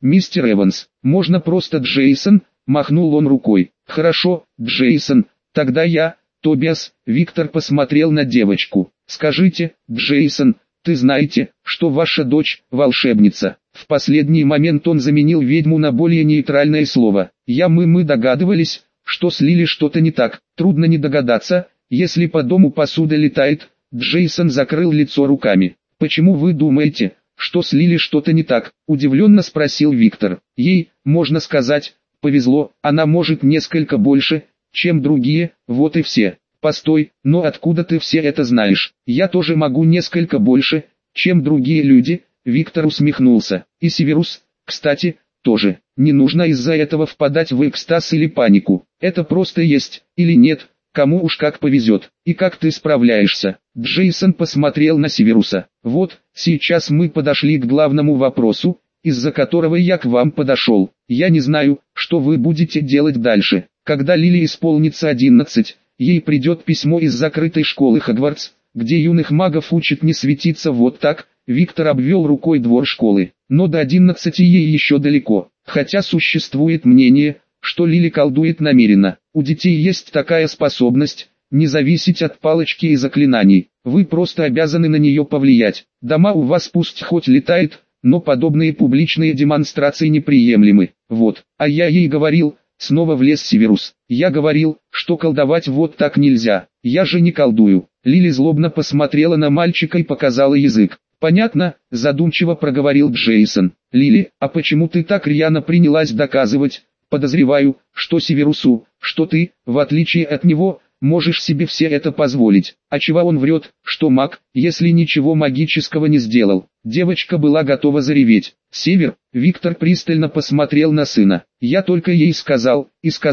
«Мистер Эванс, можно просто Джейсон?» – махнул он рукой. «Хорошо, Джейсон, тогда я, Тобиас». Виктор посмотрел на девочку. «Скажите, Джейсон, ты знаете, что ваша дочь – волшебница?» В последний момент он заменил ведьму на более нейтральное слово. Мы догадывались, что с Лили что-то не так. Трудно не догадаться, если по дому посуда летает. Джейсон закрыл лицо руками. «Почему вы думаете, что с Лили что-то не так?» – удивленно спросил Виктор. «Ей, можно сказать, повезло, она может несколько больше, чем другие, вот и все». «Постой, но откуда ты все это знаешь?» «Я тоже могу несколько больше, чем другие люди», – Виктор усмехнулся. «И Северус, кстати, тоже. Не нужно из-за этого впадать в экстаз или панику. Это просто есть, или нет, кому уж как повезет. И как ты справляешься?» Джейсон посмотрел на Северуса. «Вот, сейчас мы подошли к главному вопросу, из-за которого я к вам подошел. Я не знаю, что вы будете делать дальше. Когда Лили исполнится 11, ей придет письмо из закрытой школы Хогвартс, где юных магов учат не светиться вот так». Виктор обвел рукой двор школы. «Но до 11 ей еще далеко. Хотя существует мнение, что Лили колдует намеренно. У детей есть такая способность, не зависеть от палочки и заклинаний. Вы просто обязаны на нее повлиять. Дома у вас пусть хоть летает, но подобные публичные демонстрации неприемлемы. Вот, а я ей говорил». Снова влез Северус. «Я говорил, что колдовать вот так нельзя. Я же не колдую». Лили злобно посмотрела на мальчика и показала язык. «Понятно», – задумчиво проговорил Джейсон. «Лили, а почему ты так рьяно принялась доказывать? Подозреваю, что Северусу, что ты, в отличие от него, можешь себе все это позволить. А чего он врет, что маг, если ничего магического не сделал?» Девочка была готова зареветь. «Север», – Виктор пристально посмотрел на сына. «Я только ей сказал,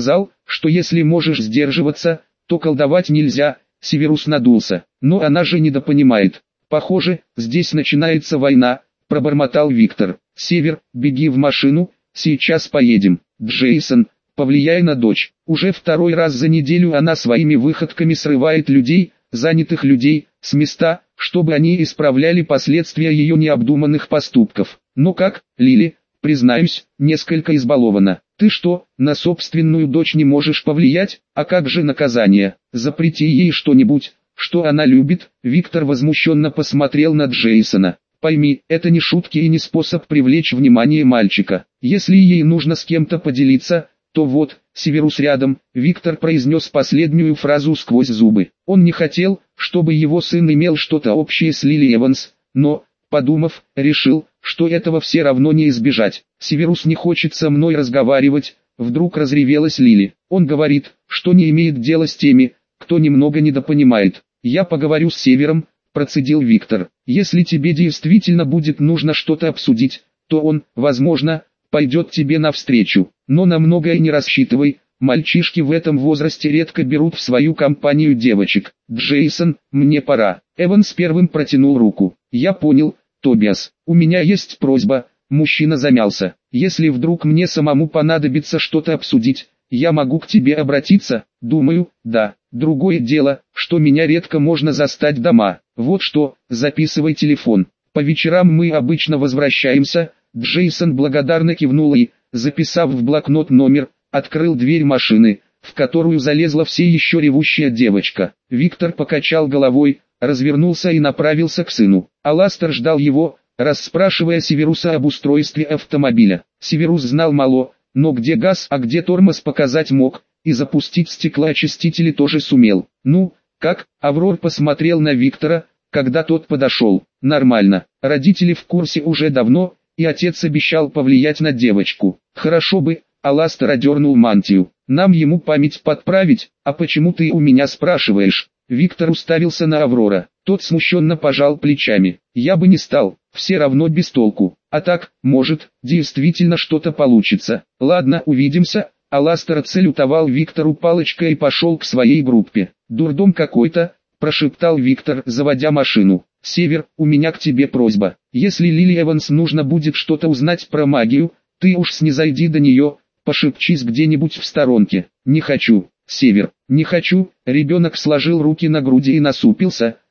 что если можешь сдерживаться, то колдовать нельзя». Северус надулся. «Но она же недопонимает. Похоже, здесь начинается война», – пробормотал Виктор. «Север, беги в машину, сейчас поедем. Джейсон, повлияй на дочь. Уже второй раз за неделю она своими выходками срывает людей, занятых людей, с места, чтобы они исправляли последствия ее необдуманных поступков. Ну как, Лили, признаюсь, несколько избалована. Ты что, на собственную дочь не можешь повлиять? А как же наказание? Запрети ей что-нибудь, что она любит». Виктор возмущенно посмотрел на Джейсона. «Пойми, это не шутки и не способ привлечь внимание мальчика. Если ей нужно с кем-то поделиться, то вот, Северус рядом». Виктор произнес последнюю фразу сквозь зубы. Он не хотел, чтобы его сын имел что-то общее с Лили Эванс, но, подумав, решил, что этого все равно не избежать. «Северус не хочет со мной разговаривать», — вдруг разревелась Лили. «Он говорит, что не имеет дела с теми, кто немного недопонимает». «Я поговорю с Севером», — процедил Виктор. «Если тебе действительно будет нужно что-то обсудить, то он, возможно, пойдет тебе навстречу. Но на многое не рассчитывай, мальчишки в этом возрасте редко берут в свою компанию девочек. Джейсон, мне пора». Эванс первым протянул руку. «Я понял, Тобиас, у меня есть просьба». Мужчина замялся. «Если вдруг мне самому понадобится что-то обсудить, я могу к тебе обратиться?» «Думаю, да. Другое дело, что меня редко можно застать дома. Вот что, записывай телефон. По вечерам мы обычно возвращаемся». Джейсон благодарно кивнул и, записав в блокнот номер, открыл дверь машины, в которую залезла все еще ревущая девочка. Виктор покачал головой, развернулся и направился к сыну. Аластер ждал его, расспрашивая Северуса об устройстве автомобиля. Северус знал мало, но где газ, а где тормоз показать мог, и запустить стеклоочистители тоже сумел. «Ну, как?» – Аврор посмотрел на Виктора, когда тот подошел. «Нормально, родители в курсе уже давно, и отец обещал повлиять на девочку». «Хорошо бы», – Аластер одернул мантию. «Нам ему память подправить, а почему ты у меня спрашиваешь?» Виктор уставился на Аврора. Тот смущенно пожал плечами. «Я бы не стал, все равно без толку. А так, может, действительно что-то получится. Ладно, увидимся». Аластер отсалютовал Виктору палочкой и пошел к своей группе. «Дурдом какой-то», – прошептал Виктор, заводя машину. «Север, у меня к тебе просьба. Если Лили Эванс нужно будет что-то узнать про магию, ты уж снизойди до нее, пошепчись где-нибудь в сторонке». «Не хочу, Север, не хочу». Ребенок сложил руки на груди и насупился,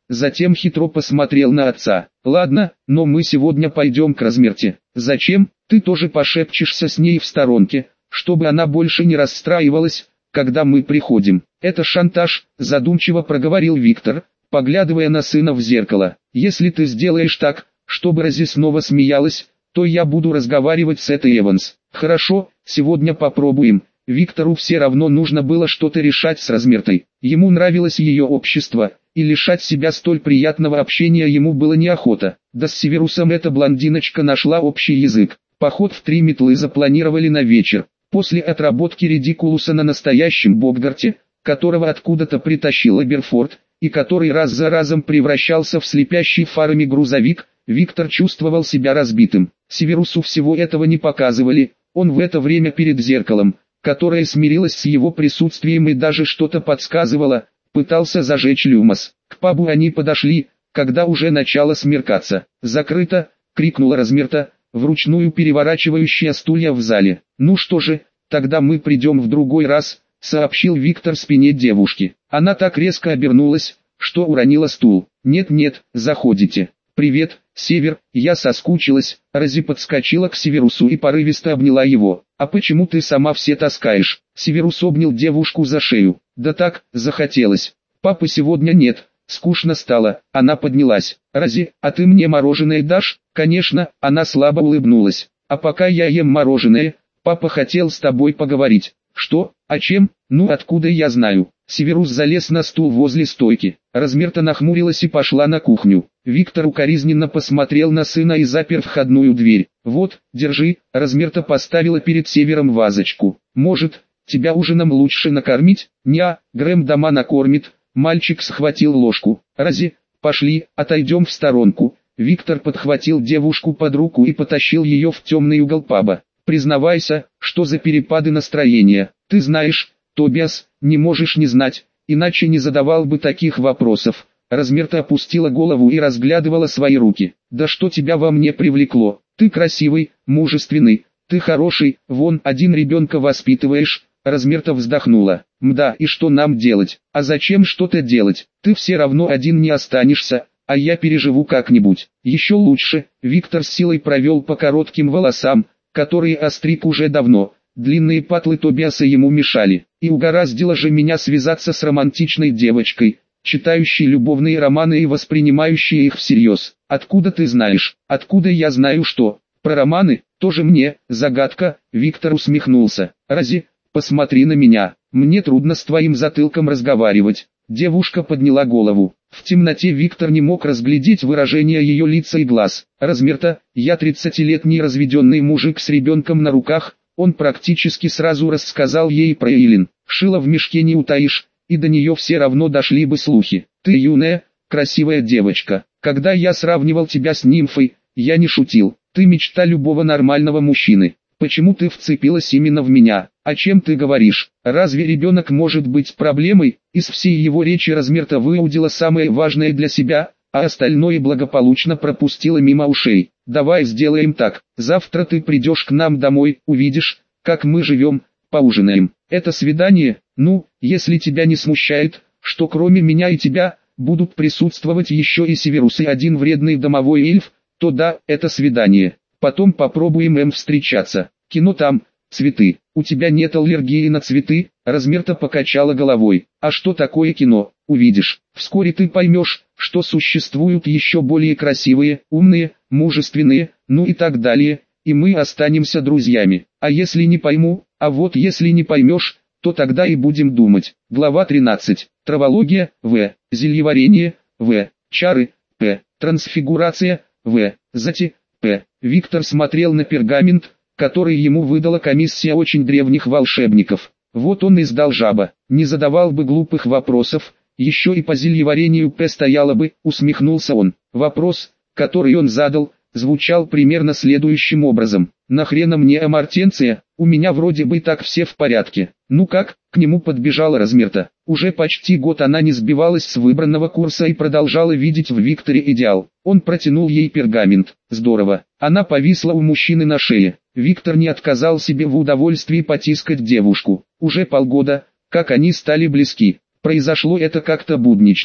затем хитро посмотрел на отца. Ладно, но мы сегодня пойдем к Размерте. Зачем? Ты тоже пошепчешься с ней в сторонке, чтобы она больше не расстраивалась, когда мы приходим. Это шантаж, задумчиво проговорил Виктор, поглядывая на сына в зеркало. Если ты сделаешь так, чтобы Рози снова смеялась, то я буду разговаривать с этой Эванс. Хорошо, сегодня попробуем. Виктору все равно нужно было что-то решать с Размертой. Ему нравилось ее общество, и лишать себя столь приятного общения ему было неохота. Да с Северусом эта блондиночка нашла общий язык. Поход в 3 метлы запланировали на вечер. После отработки Редикулуса на настоящем Боггарте, которого откуда-то притащил Эберфорд, и который раз за разом превращался в слепящий фарами грузовик, Виктор чувствовал себя разбитым. Северусу всего этого не показывали, он в это время перед зеркалом, которое смирилось с его присутствием и даже что-то подсказывало, пытался зажечь люмос. К пабу они подошли, когда уже начало смеркаться. «Закрыто!» — крикнула Размерта, вручную переворачивающая стулья в зале. «Ну что же, тогда мы придем в другой раз», — сообщил Виктор спине девушки. Она так резко обернулась, что уронила стул. «Нет-нет, заходите». «Привет, Север, я соскучилась». Рози подскочила к Северусу и порывисто обняла его. «А почему ты сама все таскаешь?» Северус обнял девушку за шею. «Да так, захотелось. Папы сегодня нет, скучно стало». Она поднялась. «Рози, а ты мне мороженое дашь?» «Конечно», она слабо улыбнулась. «А пока я ем мороженое, папа хотел с тобой поговорить». «Что? О чем? Ну откуда я знаю?» Северус залез на стул возле стойки. Размерта нахмурилась и пошла на кухню. Виктор укоризненно посмотрел на сына и запер входную дверь. «Вот, держи», Размерта поставила перед Севером вазочку. «Может, тебя ужином лучше накормить?» «Ня, Грэм дома накормит». Мальчик схватил ложку. «Рози, пошли, отойдем в сторонку». Виктор подхватил девушку под руку и потащил ее в темный угол паба. «Признавайся, что за перепады настроения? Ты знаешь, Тобиас, не можешь не знать, иначе не задавал бы таких вопросов». Размерта опустила голову и разглядывала свои руки. «Да что тебя во мне привлекло? Ты красивый, мужественный, ты хороший, вон один ребенка воспитываешь». Размерта вздохнула. «Мда, и что нам делать? А зачем что-то делать? Ты все равно один не останешься, а я переживу как-нибудь. Еще лучше». Виктор с силой провел по коротким волосам, которые остриг уже давно. Длинные патлы Тобиаса ему мешали. «И угораздило же меня связаться с романтичной девочкой, читающей любовные романы и воспринимающей их всерьез. Откуда ты знаешь?» «Откуда я знаю что? Про романы? Тоже мне, загадка». Виктор усмехнулся. «Рози, посмотри на меня, мне трудно с твоим затылком разговаривать». Девушка подняла голову. В темноте Виктор не мог разглядеть выражение ее лица и глаз. «Размерта, я 30-летний разведенный мужик с ребенком на руках». Он практически сразу рассказал ей про Эйлин. «Шило в мешке не утаишь, и до нее все равно дошли бы слухи. Ты юная, красивая девочка. Когда я сравнивал тебя с нимфой, я не шутил. Ты мечта любого нормального мужчины. Почему ты вцепилась именно в меня? О чем ты говоришь? Разве ребенок может быть проблемой?» Из всей его речи Размерта выудила самое важное для себя, а остальное благополучно пропустила мимо ушей. «Давай сделаем так. Завтра ты придешь к нам домой, увидишь, как мы живем, поужинаем. Это свидание, ну, если тебя не смущает, что кроме меня и тебя, будут присутствовать еще и Северус и один вредный домовой эльф, то да, это свидание. Потом попробуем встречаться. Кино там, цветы. У тебя нет аллергии на цветы?» Размерта покачала головой. «А что такое кино? Увидишь. Вскоре ты поймешь, что существуют еще более красивые, умные, мужественные, ну и так далее, и мы останемся друзьями. А если не пойму, а вот если не поймешь, то тогда и будем думать». Глава 13. Травология, В. Зельеварение, В. Чары, П. Трансфигурация, В. Зати, П. Виктор смотрел на пергамент, который ему выдала комиссия очень древних волшебников. Вот он и сдал жаба, не задавал бы глупых вопросов, еще и по зельеварению П стояло бы, усмехнулся он. Вопрос, который он задал, звучал примерно следующим образом. «Нахрена мне амортенция? У меня вроде бы так все в порядке». «Ну как?» — к нему подбежала Размерта. Уже почти год она не сбивалась с выбранного курса и продолжала видеть в Викторе идеал. Он протянул ей пергамент. Здорово. Она повисла у мужчины на шее. Виктор не отказал себе в удовольствии потискать девушку. Уже полгода, как они стали близки. Произошло это как-то буднично.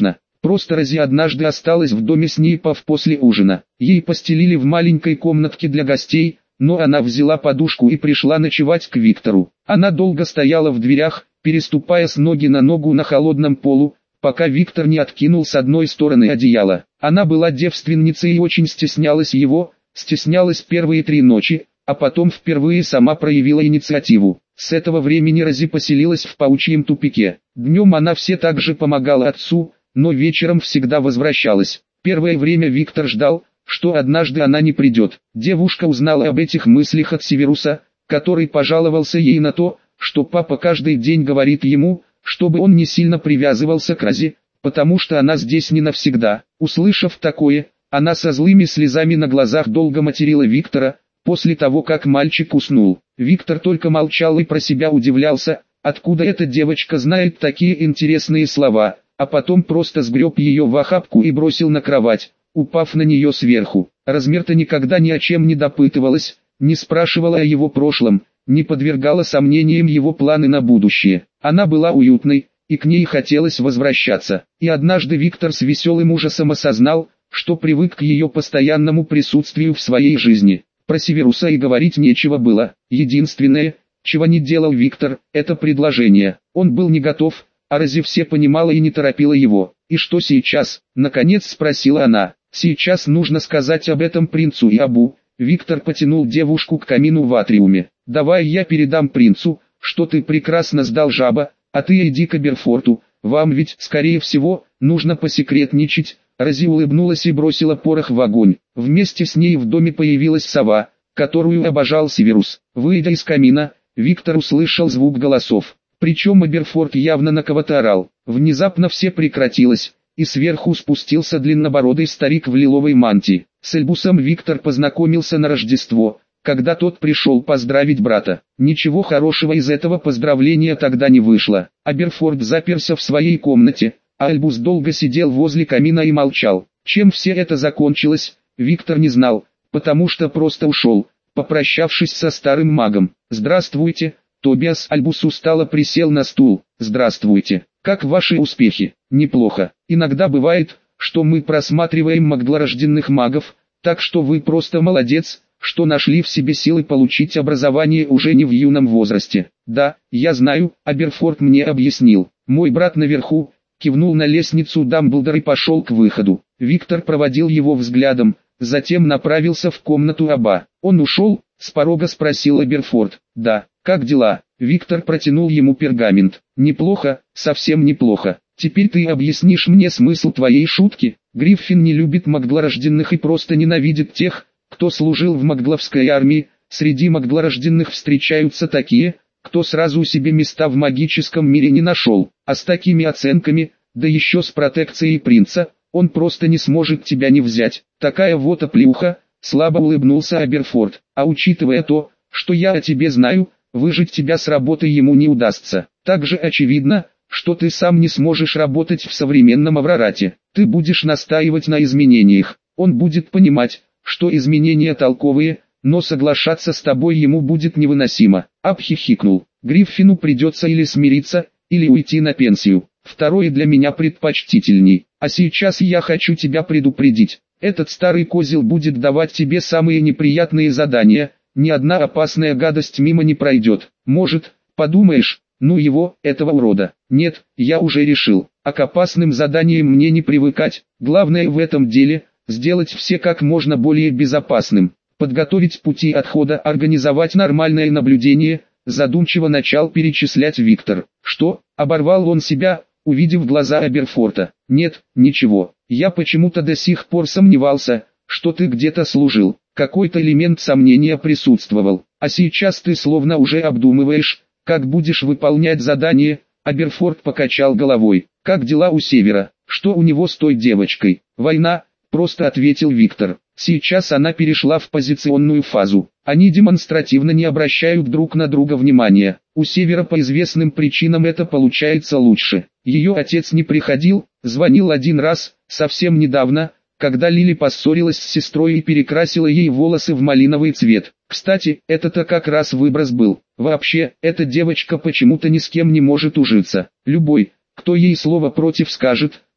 Просто Рози однажды осталась в доме с Нейпов после ужина. Ей постелили в маленькой комнатке для гостей, но она взяла подушку и пришла ночевать к Виктору. Она долго стояла в дверях, переступая с ноги на ногу на холодном полу, пока Виктор не откинул с одной стороны одеяло. Она была девственницей и очень стеснялась его, стеснялась первые 3 ночи, а потом впервые сама проявила инициативу. С этого времени Рози поселилась в паучьем тупике. Днем она все так же помогала отцу, но вечером всегда возвращалась. Первое время Виктор ждал, что однажды она не придет. Девушка узнала об этих мыслях от Северуса, который пожаловался ей на то, что папа каждый день говорит ему, чтобы он не сильно привязывался к Рози, потому что она здесь не навсегда. Услышав такое, она со злыми слезами на глазах долго материла Виктора. После того, как мальчик уснул, Виктор только молчал и про себя удивлялся, откуда эта девочка знает такие интересные слова, а потом просто сгреб ее в охапку и бросил на кровать, упав на нее сверху. Размерта никогда ни о чем не допытывалась, не спрашивала о его прошлом, не подвергала сомнениям его планы на будущее. Она была уютной, и к ней хотелось возвращаться. И однажды Виктор с веселым ужасом осознал, что привык к ее постоянному присутствию в своей жизни. Про Северуса и говорить нечего было. Единственное, чего не делал Виктор, это предложение. Он был не готов, а Рози все понимала и не торопила его. «И что сейчас?» – наконец спросила она. «Сейчас нужно сказать об этом принцу и Абу». Виктор потянул девушку к камину в атриуме. «Давай я передам принцу, что ты прекрасно сдал жаба, а ты иди к Аберфорту. Вам ведь, скорее всего, нужно посекретничать». Рози улыбнулась и бросила порох в огонь. Вместе с ней в доме появилась сова, которую обожал Северус. Выйдя из камина, Виктор услышал звук голосов. Причем Аберфорт явно на кого-то орал. Внезапно все прекратилось, и сверху спустился длиннобородый старик в лиловой мантии. С Альбусом Виктор познакомился на Рождество, когда тот пришел поздравить брата. Ничего хорошего из этого поздравления тогда не вышло. Аберфорт заперся в своей комнате, а Альбус долго сидел возле камина и молчал. Чем все это закончилось, Виктор не знал, потому что просто ушел, попрощавшись со старым магом. «Здравствуйте, Тобиас». Альбус устало присел на стул. «Здравствуйте. Как ваши успехи?» «Неплохо. Иногда бывает, что мы просматриваем магдлорожденных магов, так что вы просто молодец, что нашли в себе силы получить образование уже не в юном возрасте». «Да, я знаю, Аберфорт мне объяснил. Мой брат наверху». Кивнул на лестницу Дамблдор и пошел к выходу. Виктор проводил его взглядом, затем направился в комнату Аба. «Он ушел?» — с порога спросил Аберфорт. «Да, как дела?» Виктор протянул ему пергамент. «Неплохо, совсем неплохо. Теперь ты объяснишь мне смысл твоей шутки. Гриффин не любит магдлорожденных и просто ненавидит тех, кто служил в магдловской армии. Среди магдлорожденных встречаются такие, кто сразу себе места в магическом мире не нашел, а с такими оценками, да еще с протекцией принца, он просто не сможет тебя не взять. Такая вот оплеуха», — слабо улыбнулся Аберфорт. «А учитывая то, что я о тебе знаю, выжить тебя с работы ему не удастся. Также очевидно, что ты сам не сможешь работать в современном Аврорате. Ты будешь настаивать на изменениях. Он будет понимать, что изменения толковые, но соглашаться с тобой ему будет невыносимо». Аб хихикнул. «Гриффину придется или смириться, или уйти на пенсию. Второе для меня предпочтительней. А сейчас я хочу тебя предупредить. Этот старый козел будет давать тебе самые неприятные задания, ни одна опасная гадость мимо не пройдет. Может, подумаешь, ну его, этого урода. Нет, я уже решил, а к опасным заданиям мне не привыкать. Главное в этом деле, сделать все как можно более безопасным. Подготовить пути отхода, организовать нормальное наблюдение», задумчиво начал перечислять Виктор. «Что?» — оборвал он себя, увидев глаза Аберфорта. «Нет, ничего. Я почему-то до сих пор сомневался, что ты где-то служил. Какой-то элемент сомнения присутствовал. А сейчас ты словно уже обдумываешь, как будешь выполнять задание». Аберфорт покачал головой. «Как дела у Севера? Что у него с той девочкой?» «Война», — просто ответил Виктор. «Сейчас она перешла в позиционную фазу. Они демонстративно не обращают друг на друга внимания. У Севера по известным причинам это получается лучше. Ее отец не приходил, звонил один раз, совсем недавно, когда Лили поссорилась с сестрой и перекрасила ей волосы в малиновый цвет. Кстати, это-то как раз выброс был. Вообще, эта девочка почему-то ни с кем не может ужиться. Любой, кто ей слово против скажет,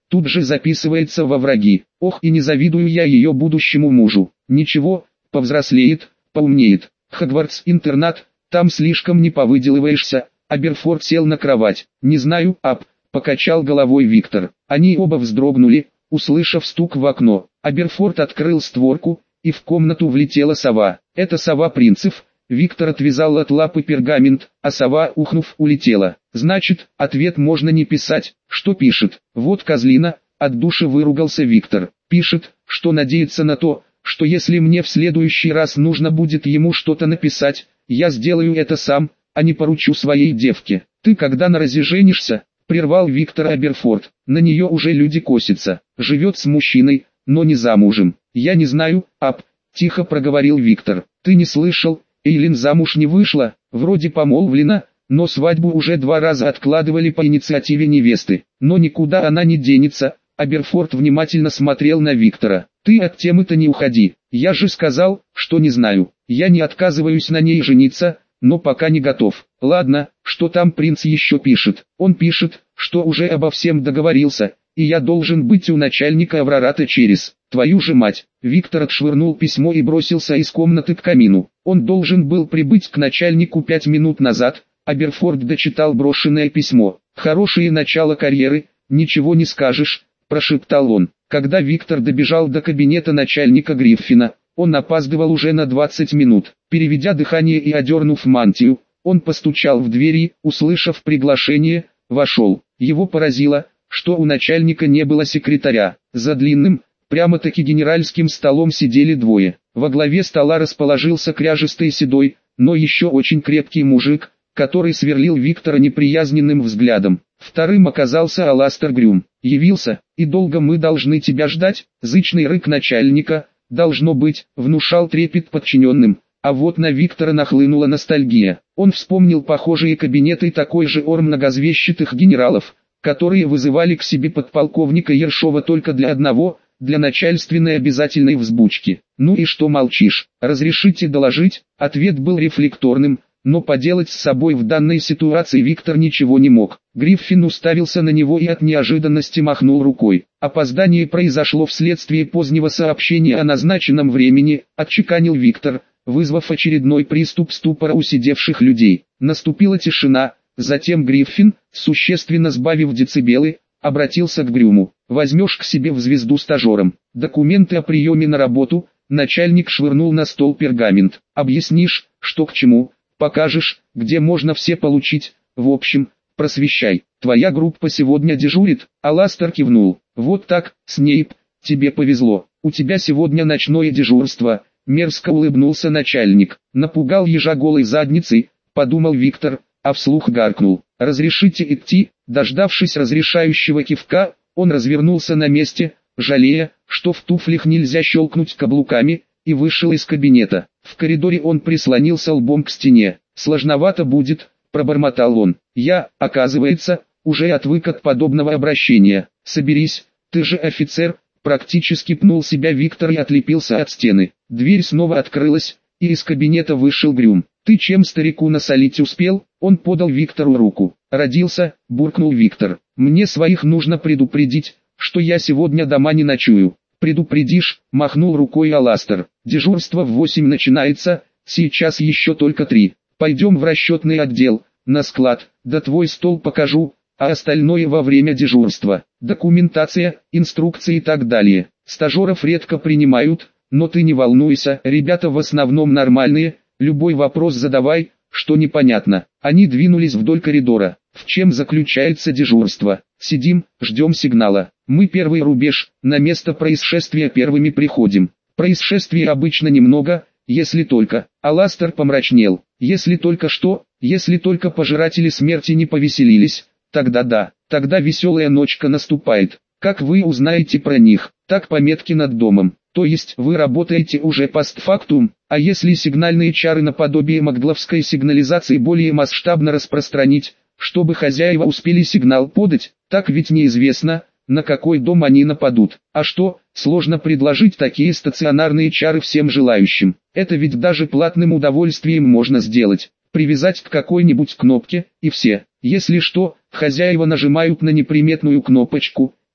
тут же записывается во враги. Ох, и не завидую я ее будущему мужу. Ничего, повзрослеет, поумнеет. Хогвартс-интернат, там слишком не повыделываешься. Аберфорд сел на кровать. Не знаю, ап, покачал головой Виктор. Они оба вздрогнули, услышав стук в окно. Аберфорд открыл створку, и в комнату влетела сова. Это сова Принцев. Виктор отвязал от лапы пергамент, а сова, ухнув, улетела. Значит, ответ можно не писать. Что пишет? Вот козлина, от души выругался Виктор. Пишет, что надеется на то, что если мне в следующий раз нужно будет ему что-то написать, я сделаю это сам, а не поручу своей девке. Ты когда на Розе женишься? Прервал Виктор Аберфорд. На нее уже люди косятся. Живет с мужчиной, но не замужем. Я не знаю, ап, тихо проговорил Виктор. Ты не слышал? Эйлин замуж не вышла, вроде помолвлена, но свадьбу уже 2 раза откладывали по инициативе невесты. Но никуда она не денется. Аберфорд внимательно смотрел на Виктора. Ты от темы-то не уходи. Я же сказал, что не знаю. Я не отказываюсь на ней жениться, но пока не готов. Ладно, что там принц еще пишет? Он пишет, что уже обо всем договорился, и я должен быть у начальника Аврората через твою же мать. Виктор отшвырнул письмо и бросился из комнаты к камину. Он должен был прибыть к начальнику 5 минут назад. Аберфорд дочитал брошенное письмо. Хорошее начало карьеры, ничего не скажешь, прошептал он. Когда Виктор добежал до кабинета начальника Гриффина, он опаздывал уже на 20 минут. Переведя дыхание и одернув мантию, он постучал в дверь и, услышав приглашение, вошел. Его поразило, что у начальника не было секретаря. За длинным, прямо-таки генеральским столом сидели двое. Во главе стола расположился кряжистый седой, но еще очень крепкий мужик, который сверлил Виктора неприязненным взглядом. Вторым оказался Аластер Грюм. «Явился, и долго мы должны тебя ждать?» Зычный рык начальника, должно быть, внушал трепет подчиненным. А вот на Виктора нахлынула ностальгия. Он вспомнил похожие кабинеты такой же ор многозвещитых генералов, которые вызывали к себе подполковника Ершова только для одного, для начальственной обязательной взбучки. «Ну и что молчишь? Разрешите доложить?» Ответ был рефлекторным, но поделать с собой в данной ситуации Виктор ничего не мог. Гриффин уставился на него и от неожиданности махнул рукой. «Опоздание произошло вследствие позднего сообщения о назначенном времени», отчеканил Виктор, вызвав очередной приступ ступора у сидевших людей. Наступила тишина, затем Гриффин, существенно сбавив децибелы, обратился к Грюму. «Возьмешь к себе в звезду стажером. Документы о приеме на работу». Начальник швырнул на стол пергамент. «Объяснишь, что к чему, покажешь, где можно все получить, в общем, просвещай. Твоя группа сегодня дежурит?» Аластер кивнул. «Вот так, Снейп, тебе повезло. У тебя сегодня ночное дежурство», мерзко улыбнулся начальник. «Напугал ежа голой задницей», подумал Виктор, а вслух гаркнул. «Разрешите идти?» Дождавшись разрешающего кивка, он развернулся на месте, жалея, что в туфлях нельзя щелкнуть каблуками, и вышел из кабинета. В коридоре он прислонился лбом к стене. «Сложновато будет», пробормотал он. «Я, оказывается, уже отвык от подобного обращения. Соберись, ты же офицер», практически пнул себя Виктор и отлепился от стены. Дверь снова открылась, и из кабинета вышел Грюм. «Ты чем старику насолить успел?» Он подал Виктору руку. «Родился», буркнул Виктор. «Мне своих нужно предупредить, что я сегодня дома не ночую». «Предупредишь», махнул рукой Аластер. «Дежурство в 8 начинается, сейчас еще только 3. Пойдем в расчетный отдел, на склад, да твой стол покажу, а остальное во время дежурства. Документация, инструкции и так далее. Стажеров редко принимают, но ты не волнуйся, ребята в основном нормальные, любой вопрос задавай, что непонятно». Они двинулись вдоль коридора. «В чем заключается дежурство?» «Сидим, ждем сигнала. Мы первый рубеж, на место происшествия первыми приходим. Происшествий обычно немного, если только». Аластер помрачнел. «Если только что, если только пожиратели смерти не повеселились, тогда да, тогда веселая ночка наступает. Как вы узнаете про них? Так пометки над домом. То есть вы работаете уже постфактум, а если сигнальные чары наподобие магловской сигнализации более масштабно распространить, чтобы хозяева успели сигнал подать, так ведь неизвестно, на какой дом они нападут. А что, сложно предложить такие стационарные чары всем желающим. Это ведь даже платным удовольствием можно сделать. Привязать к какой-нибудь кнопке, и все. Если что, хозяева нажимают на неприметную кнопочку,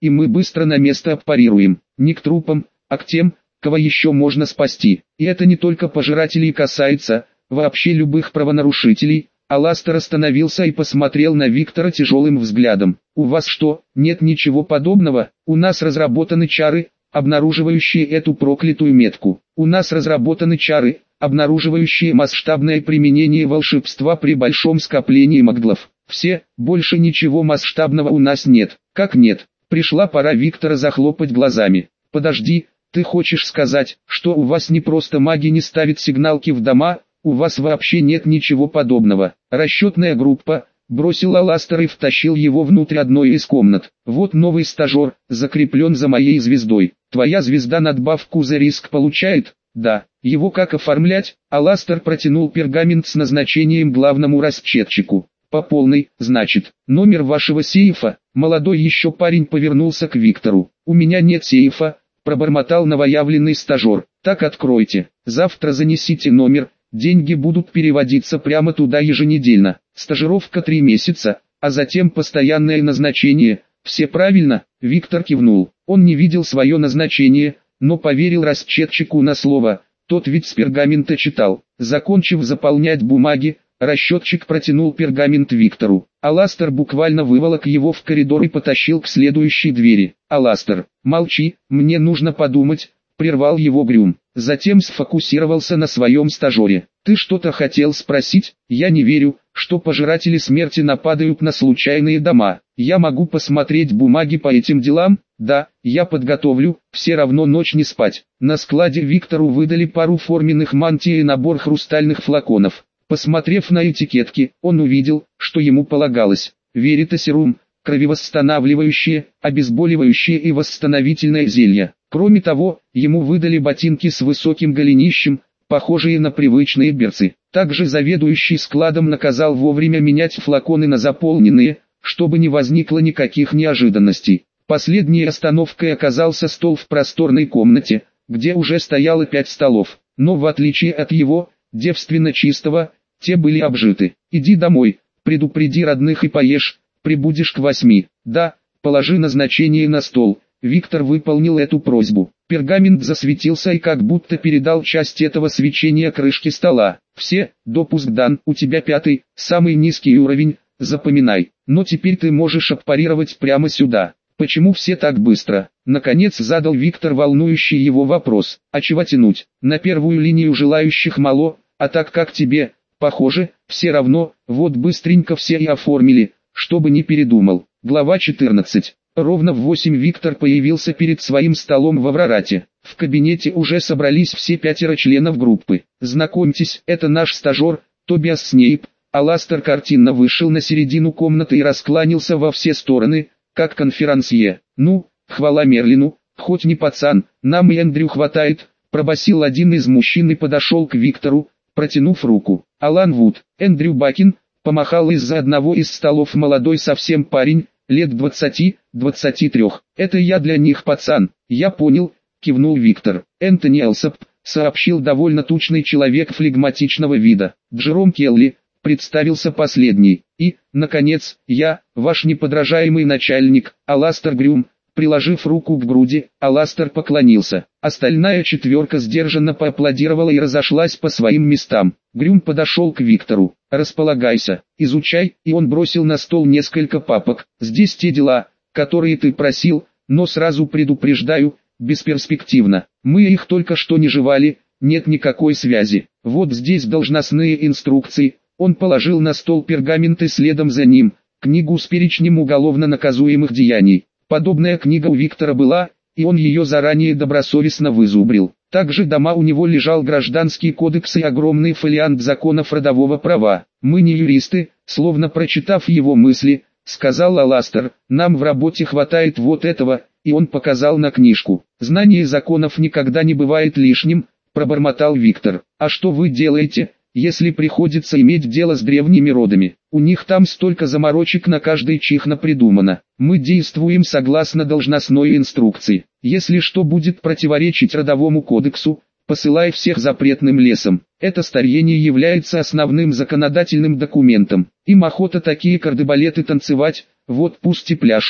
и мы быстро на место аппарируем. Не к трупам, а к тем, кого еще можно спасти. И это не только пожирателей касается, вообще любых правонарушителей. Аластер остановился и посмотрел на Виктора тяжелым взглядом. «У вас что, нет ничего подобного? У нас разработаны чары, обнаруживающие эту проклятую метку. У нас разработаны чары, обнаруживающие масштабное применение волшебства при большом скоплении маглов. Все, больше ничего масштабного у нас нет». «Как нет?» Пришла пора Виктора захлопать глазами. «Подожди, ты хочешь сказать, что у вас не просто маги не ставят сигналки в дома, у вас вообще нет ничего подобного?» Расчетная группа бросил Аластер и втащил его внутрь одной из комнат. «Вот новый стажер, закреплен за моей звездой. Твоя звезда надбавку за риск получает?» «Да». «Его как оформлять?» Аластер протянул пергамент с назначением главному расчетчику. «По полной, значит. Номер вашего сейфа?» Молодой еще парень повернулся к Виктору. «У меня нет сейфа», пробормотал новоявленный стажер. «Так откройте. Завтра занесите номер, деньги будут переводиться прямо туда еженедельно. Стажировка 3 месяца, а затем постоянное назначение. Все правильно?» Виктор кивнул. Он не видел свое назначение, но поверил расчетчику на слово. Тот ведь с пергамента читал. Закончив заполнять бумаги, расчетчик протянул пергамент Виктору. Аластер буквально выволок его в коридор и потащил к следующей двери. «Аластер, молчи, мне нужно подумать», прервал его Грюм. Затем сфокусировался на своем стажере. «Ты что-то хотел спросить? Я не верю, что пожиратели смерти нападают на случайные дома. Я могу посмотреть бумаги по этим делам?» «Да, я подготовлю, все равно ночь не спать». На складе Виктору выдали пару форменных мантий и набор хрустальных флаконов. Посмотрев на этикетки, он увидел, что ему полагалось. Веритасерум, кровевосстанавливающее, обезболивающее и восстановительное зелье. Кроме того, ему выдали ботинки с высоким голенищем, похожие на привычные берцы. Также заведующий складом наказал вовремя менять флаконы на заполненные, чтобы не возникло никаких неожиданностей. Последней остановкой оказался стол в просторной комнате, где уже стояло 5 столов, но в отличие от его, девственно чистого, те были обжиты. «Иди домой, предупреди родных и поешь, прибудешь к 8. Да, положи назначение на стол». Виктор выполнил эту просьбу. Пергамент засветился и как будто передал часть этого свечения крышке стола. «Все, допуск дан, у тебя 5, самый низкий уровень, запоминай. Но теперь ты можешь аппарировать прямо сюда». «Почему все так быстро?» Наконец задал Виктор волнующий его вопрос. «А чего тянуть? На первую линию желающих мало, а так как тебе, похоже, все равно, вот быстренько все и оформили, чтобы не передумал». Глава 14. Ровно в 8 Виктор появился перед своим столом в Аврорате. В кабинете уже собрались все 5 членов группы. «Знакомьтесь, это наш стажер, Тобиас Снейп». Аластер картинно вышел на середину комнаты и раскланялся во все стороны, как конферансье. «Ну, хвала Мерлину, хоть не пацан, нам и Эндрю хватает», пробасил один из мужчин и подошел к Виктору, протянув руку. «Алан Вуд, Эндрю Бакин», помахал из-за одного из столов молодой совсем парень, лет 20-23. «Это я для них пацан». «Я понял», кивнул Виктор. «Энтони Элсоп», сообщил довольно тучный человек флегматичного вида. «Джером Келли», представился последний. «И, наконец, я, ваш неподражаемый начальник, Аластер Грюм». Приложив руку к груди, Аластер поклонился. Остальная 4 сдержанно поаплодировала и разошлась по своим местам. Грюм подошел к Виктору. «Располагайся, изучай», и он бросил на стол несколько папок. «Здесь те дела, которые ты просил, но сразу предупреждаю, бесперспективно. Мы их только что не жевали, нет никакой связи. Вот здесь должностные инструкции». Он положил на стол пергамент и следом за ним книгу с перечнем уголовно наказуемых деяний. Подобная книга у Виктора была, и он ее заранее добросовестно вызубрил. Также дома у него лежал гражданский кодекс и огромный фолиант законов родового права. «Мы не юристы», словно прочитав его мысли, сказал Аластер, «нам в работе хватает вот этого», и он показал на книжку. «Знание законов никогда не бывает лишним», пробормотал Виктор. «А что вы делаете, если приходится иметь дело с древними родами? У них там столько заморочек на каждый чих напридумано. Мы действуем согласно должностной инструкции. Если что будет противоречить родовому кодексу, посылай всех запретным лесом. Это старьение является основным законодательным документом. Им охота такие кардебалеты танцевать, вот пусть и пляшут»,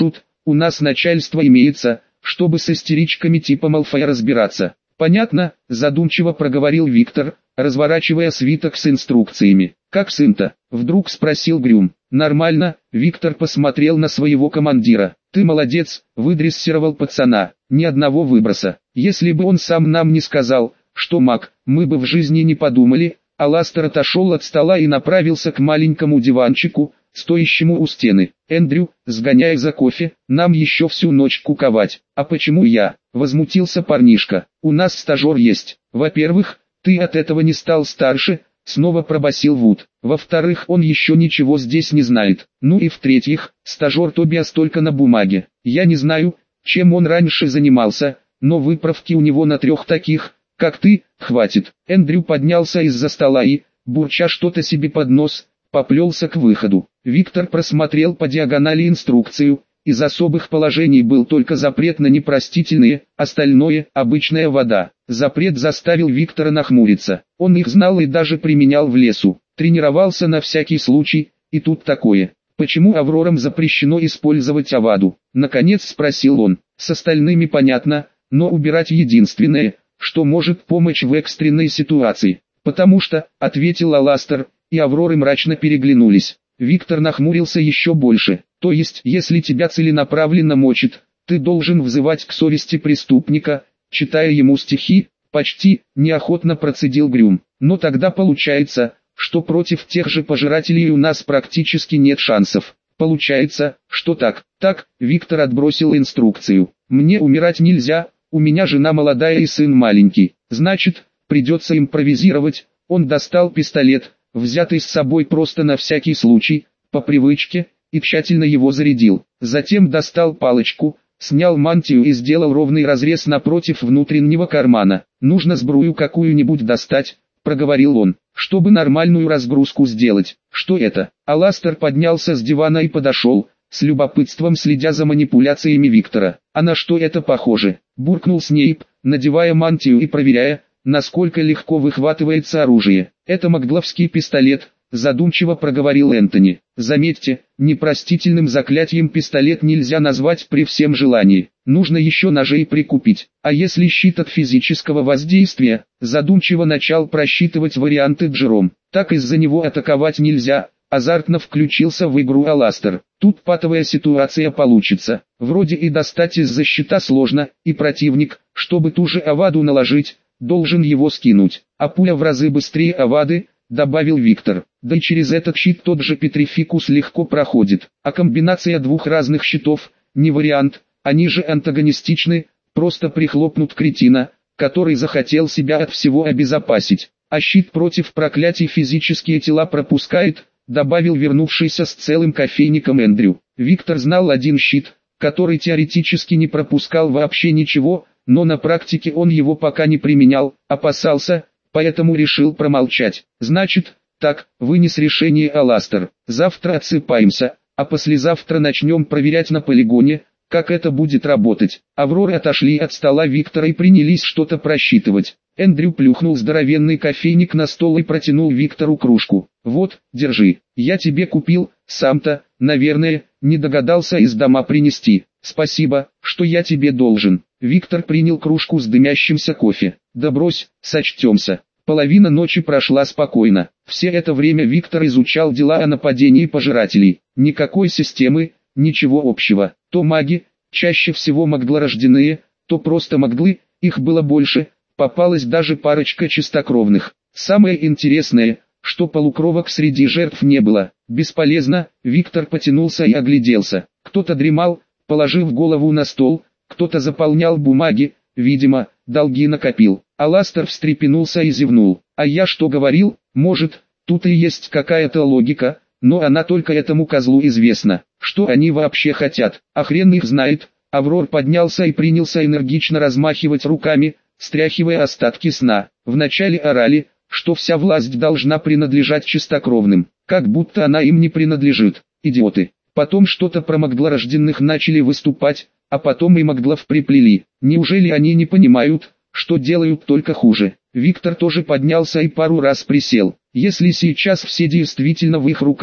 у нас начальство имеется, чтобы с истеричками типа Малфоя разбираться. Понятно, задумчиво проговорил Виктор, разворачивая свиток с инструкциями. Как сын-то? Вдруг спросил Грюм. Нормально, Виктор посмотрел на своего командира. Ты молодец, выдрессировал пацана, ни одного выброса. Если бы он сам нам не сказал, что маг, мы бы в жизни не подумали. Аластер отошел от стола и направился к маленькому диванчику, стоящему у стены. Эндрю, сгоняй за кофе, нам еще всю ночь куковать. А почему я? Возмутился парнишка. У нас стажер есть. Во-первых, ты от этого не стал старше, снова пробасил Вуд. Во-вторых, он еще ничего здесь не знает. Ну и в-третьих, стажер Тобиас только на бумаге. Я не знаю, чем он раньше занимался, но выправки у него на 3 таких, как ты, хватит. Эндрю поднялся из-за стола и, бурча что-то себе под нос, поплелся к выходу. Виктор просмотрел по диагонали инструкцию. Из особых положений был только запрет на непростительные, остальное – обычная вода. Запрет заставил Виктора нахмуриться. Он их знал и даже применял в лесу. Тренировался на всякий случай, и тут такое. Почему Аврорам запрещено использовать аваду? Наконец спросил он. С остальными понятно, но убирать единственное, что может помочь в экстренной ситуации. Потому что, ответил Аластер, и Авроры мрачно переглянулись. Виктор нахмурился еще больше. То есть, если тебя целенаправленно мочит, ты должен взывать к совести преступника, читая ему стихи, почти, неохотно процедил Грюм. Но тогда получается, что против тех же пожирателей у нас практически нет шансов. Получается, что так. Так, Виктор отбросил инструкцию. Мне умирать нельзя, у меня жена молодая и сын маленький. Значит, придется импровизировать. Он достал пистолет, взятый с собой просто на всякий случай, по привычке, и тщательно его зарядил. Затем достал палочку, снял мантию и сделал ровный разрез напротив внутреннего кармана. «Нужно сбрую какую-нибудь достать», — проговорил он, — «чтобы нормальную разгрузку сделать». «Что это?» Аластер поднялся с дивана и подошел, с любопытством следя за манипуляциями Виктора. «А на что это похоже?» — буркнул Снейп, надевая мантию и проверяя, насколько легко выхватывается оружие. «Это магловский пистолет», — задумчиво проговорил Энтони. «Заметьте, непростительным заклятием пистолет нельзя назвать при всем желании. Нужно еще ножей прикупить. А если щит от физического воздействия?» Задумчиво начал просчитывать варианты Джером. «Так из-за него атаковать нельзя». Азартно включился в игру Аластер. Тут патовая ситуация получится. Вроде и достать из-за щита сложно, и противник, чтобы ту же аваду наложить, должен его скинуть. А пуля в разы быстрее авады, добавил Виктор. Да и через этот щит тот же Петрификус легко проходит. А комбинация 2 разных щитов, не вариант, они же антагонистичны, просто прихлопнут кретина, который захотел себя от всего обезопасить. А щит против проклятий физические тела пропускает, добавил вернувшийся с целым кофейником Эндрю. Виктор знал один щит, который теоретически не пропускал вообще ничего, но на практике он его пока не применял, опасался, поэтому решил промолчать. «Значит, так, вынес решение Аластер. Завтра отсыпаемся, а послезавтра начнем проверять на полигоне, как это будет работать». Авроры отошли от стола Виктора и принялись что-то просчитывать. Эндрю плюхнул здоровенный кофейник на стол и протянул Виктору кружку. «Вот, держи, я тебе купил, сам-то, наверное, не догадался из дома принести. Спасибо, что я тебе должен». Виктор принял кружку с дымящимся кофе. «Да брось, сочтемся». Половина ночи прошла спокойно. Все это время Виктор изучал дела о нападении пожирателей. Никакой системы, ничего общего. То маги, чаще всего маглорожденные, то просто маглы, их было больше, попалась даже парочка чистокровных. Самое интересное, что полукровок среди жертв не было. Бесполезно, Виктор потянулся и огляделся. Кто-то дремал, положив голову на стол, кто-то заполнял бумаги, видимо, долги накопил. Аластер встрепенулся и зевнул. «А я что говорил, может, тут и есть какая-то логика, но она только этому козлу известна. Что они вообще хотят, а хрен их знает». Аврор поднялся и принялся энергично размахивать руками, стряхивая остатки сна. Вначале орали, что вся власть должна принадлежать чистокровным, как будто она им не принадлежит. Идиоты. Потом что-то про маглорожденных начали выступать, а потом и маглов приплели. Неужели они не понимают, что делают только хуже? Виктор тоже поднялся и пару раз присел. Если сейчас все действительно в их руках,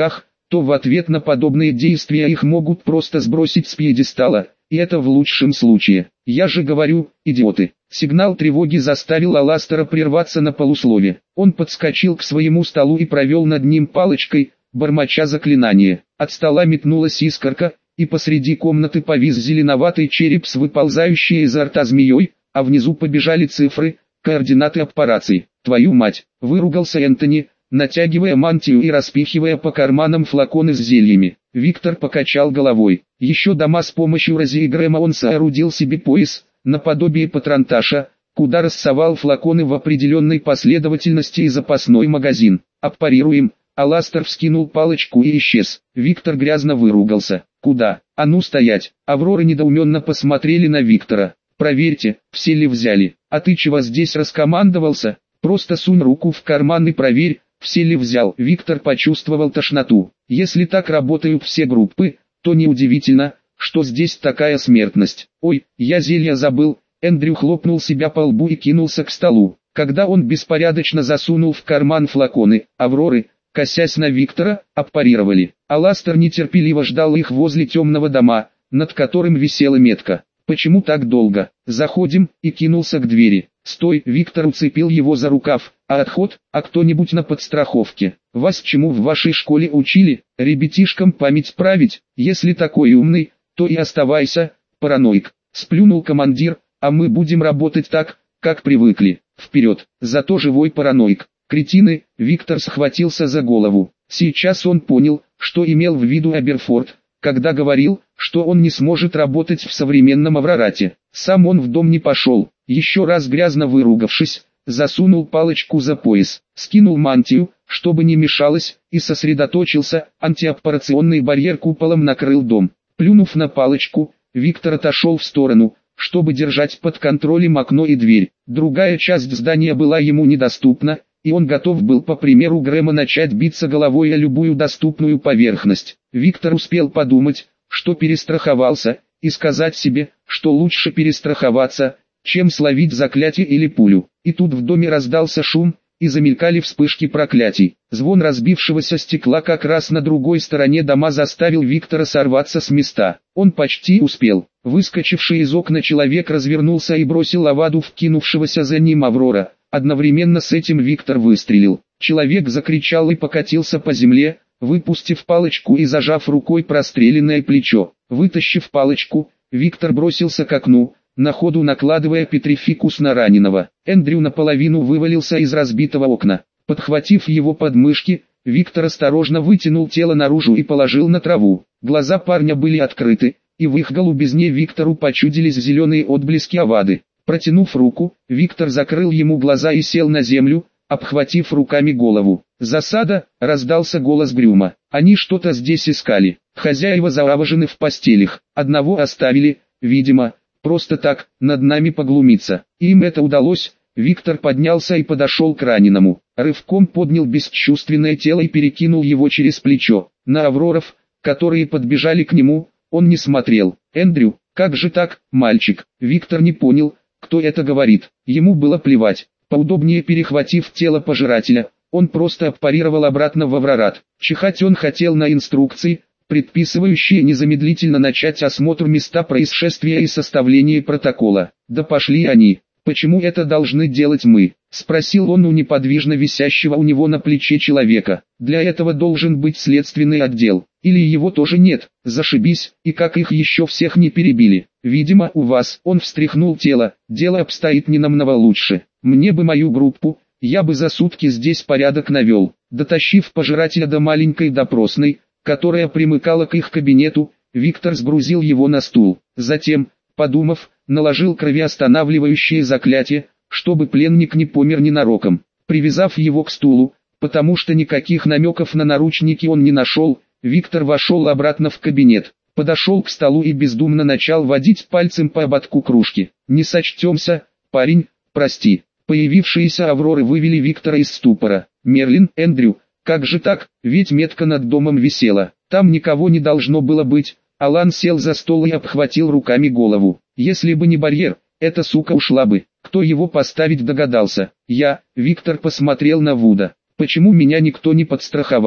то в ответ на подобные действия их могут просто сбросить с пьедестала, и это в лучшем случае. Я же говорю, идиоты. Сигнал тревоги заставил Аластера прерваться на полуслове. Он подскочил к своему столу и провел над ним палочкой, бормоча заклинание. От стола метнулась искорка, и посреди комнаты повис зеленоватый череп с выползающей изо рта змеей, а внизу побежали цифры, координаты операций. «Твою мать!» — выругался Энтони, натягивая мантию и распихивая по карманам флаконы с зельями. Виктор покачал головой. Еще дома с помощью Рози и Грэма он соорудил себе пояс, наподобие патронташа, куда рассовал флаконы в определенной последовательности и запасной магазин. «Аппарируем!» Аластер вскинул палочку и исчез. Виктор грязно выругался. «Куда? А ну стоять!» Авроры недоуменно посмотрели на Виктора. «Проверьте, все ли взяли. А ты чего здесь раскомандовался? Просто сунь руку в карман и проверь, все ли взял». Виктор почувствовал тошноту. Если так работают все группы, то неудивительно, что здесь такая смертность. «Ой, я зелья забыл». Эндрю хлопнул себя по лбу и кинулся к столу. Когда он беспорядочно засунул в карман флаконы, Авроры, косясь на Виктора, аппарировали. Аластер нетерпеливо ждал их возле темного дома, над которым висела метка. «Почему так долго? Заходим», и кинулся к двери. «Стой!» — Виктор уцепил его за рукав. «А отход? А кто-нибудь на подстраховке? Вас чему в вашей школе учили? Ребятишкам память править? Если такой умный, то и оставайся, параноик!» Сплюнул командир. «А мы будем работать так, как привыкли. Вперед!» «Зато живой параноик!» «Кретины!» — Виктор схватился за голову. Сейчас он понял, что имел в виду Аберфорд, когда говорил, что он не сможет работать в современном Аврорате. Сам он в дом не пошел. Еще раз грязно выругавшись, засунул палочку за пояс, скинул мантию, чтобы не мешалось, и сосредоточился. Антиаппарационный барьер куполом накрыл дом. Плюнув на палочку, Виктор отошел в сторону, чтобы держать под контролем окно и дверь. Другая часть здания была ему недоступна, и он готов был по примеру Грэма начать биться головой о любую доступную поверхность. Виктор успел подумать, что перестраховался, и сказать себе, что лучше перестраховаться, чем словить заклятие или пулю. И тут в доме раздался шум, и замелькали вспышки проклятий. Звон разбившегося стекла как раз на другой стороне дома заставил Виктора сорваться с места. Он почти успел. Выскочивший из окна человек развернулся и бросил Аваду в кинувшегося за ним Аврора. Одновременно с этим Виктор выстрелил. Человек закричал и покатился по земле, выпустив палочку и зажав рукой простреленное плечо. Вытащив палочку, Виктор бросился к окну, на ходу накладывая петрификус на раненого. Эндрю наполовину вывалился из разбитого окна. Подхватив его подмышки, Виктор осторожно вытянул тело наружу и положил на траву. Глаза парня были открыты, и в их голубизне Виктору почудились зеленые отблески Авады. Протянув руку, Виктор закрыл ему глаза и сел на землю, обхватив руками голову. «Засада!» — раздался голос Грюма. «Они что-то здесь искали. Хозяева зааважены в постелях. Одного оставили, видимо, просто так, над нами поглумиться». Им это удалось. Виктор поднялся и подошел к раненому. Рывком поднял бесчувственное тело и перекинул его через плечо. На Авроров, которые подбежали к нему, он не смотрел. «Эндрю, как же так, мальчик?» Виктор не понял, кто это говорит. Ему было плевать. Поудобнее перехватив тело пожирателя, он просто аппарировал обратно в Аврорат. Чихать он хотел на инструкции, предписывающие незамедлительно начать осмотр места происшествия и составление протокола. «Да пошли они! Почему это должны делать мы?» — спросил он у неподвижно висящего у него на плече человека. «Для этого должен быть следственный отдел. Или его тоже нет, зашибись, и как их еще всех не перебили. Видимо, у вас». Он встряхнул тело, дело обстоит не намного лучше. «Мне бы мою группу, я бы за сутки здесь порядок навел». Дотащив пожирателя до маленькой допросной, которая примыкала к их кабинету, Виктор сгрузил его на стул. Затем, подумав, наложил кровеостанавливающее заклятие, чтобы пленник не помер ненароком. Привязав его к стулу, потому что никаких намеков на наручники он не нашел, Виктор вошел обратно в кабинет, подошел к столу и бездумно начал водить пальцем по ободку кружки. «Не сочтемся, парень, прости». Появившиеся Авроры вывели Виктора из ступора. «Мерлин, Эндрю, как же так, ведь метка над домом висела, там никого не должно было быть». Алан сел за стол и обхватил руками голову. «Если бы не барьер, эта сука ушла бы. Кто его поставить догадался?» «Я». Виктор посмотрел на Вуда. «Почему меня никто не подстраховал?»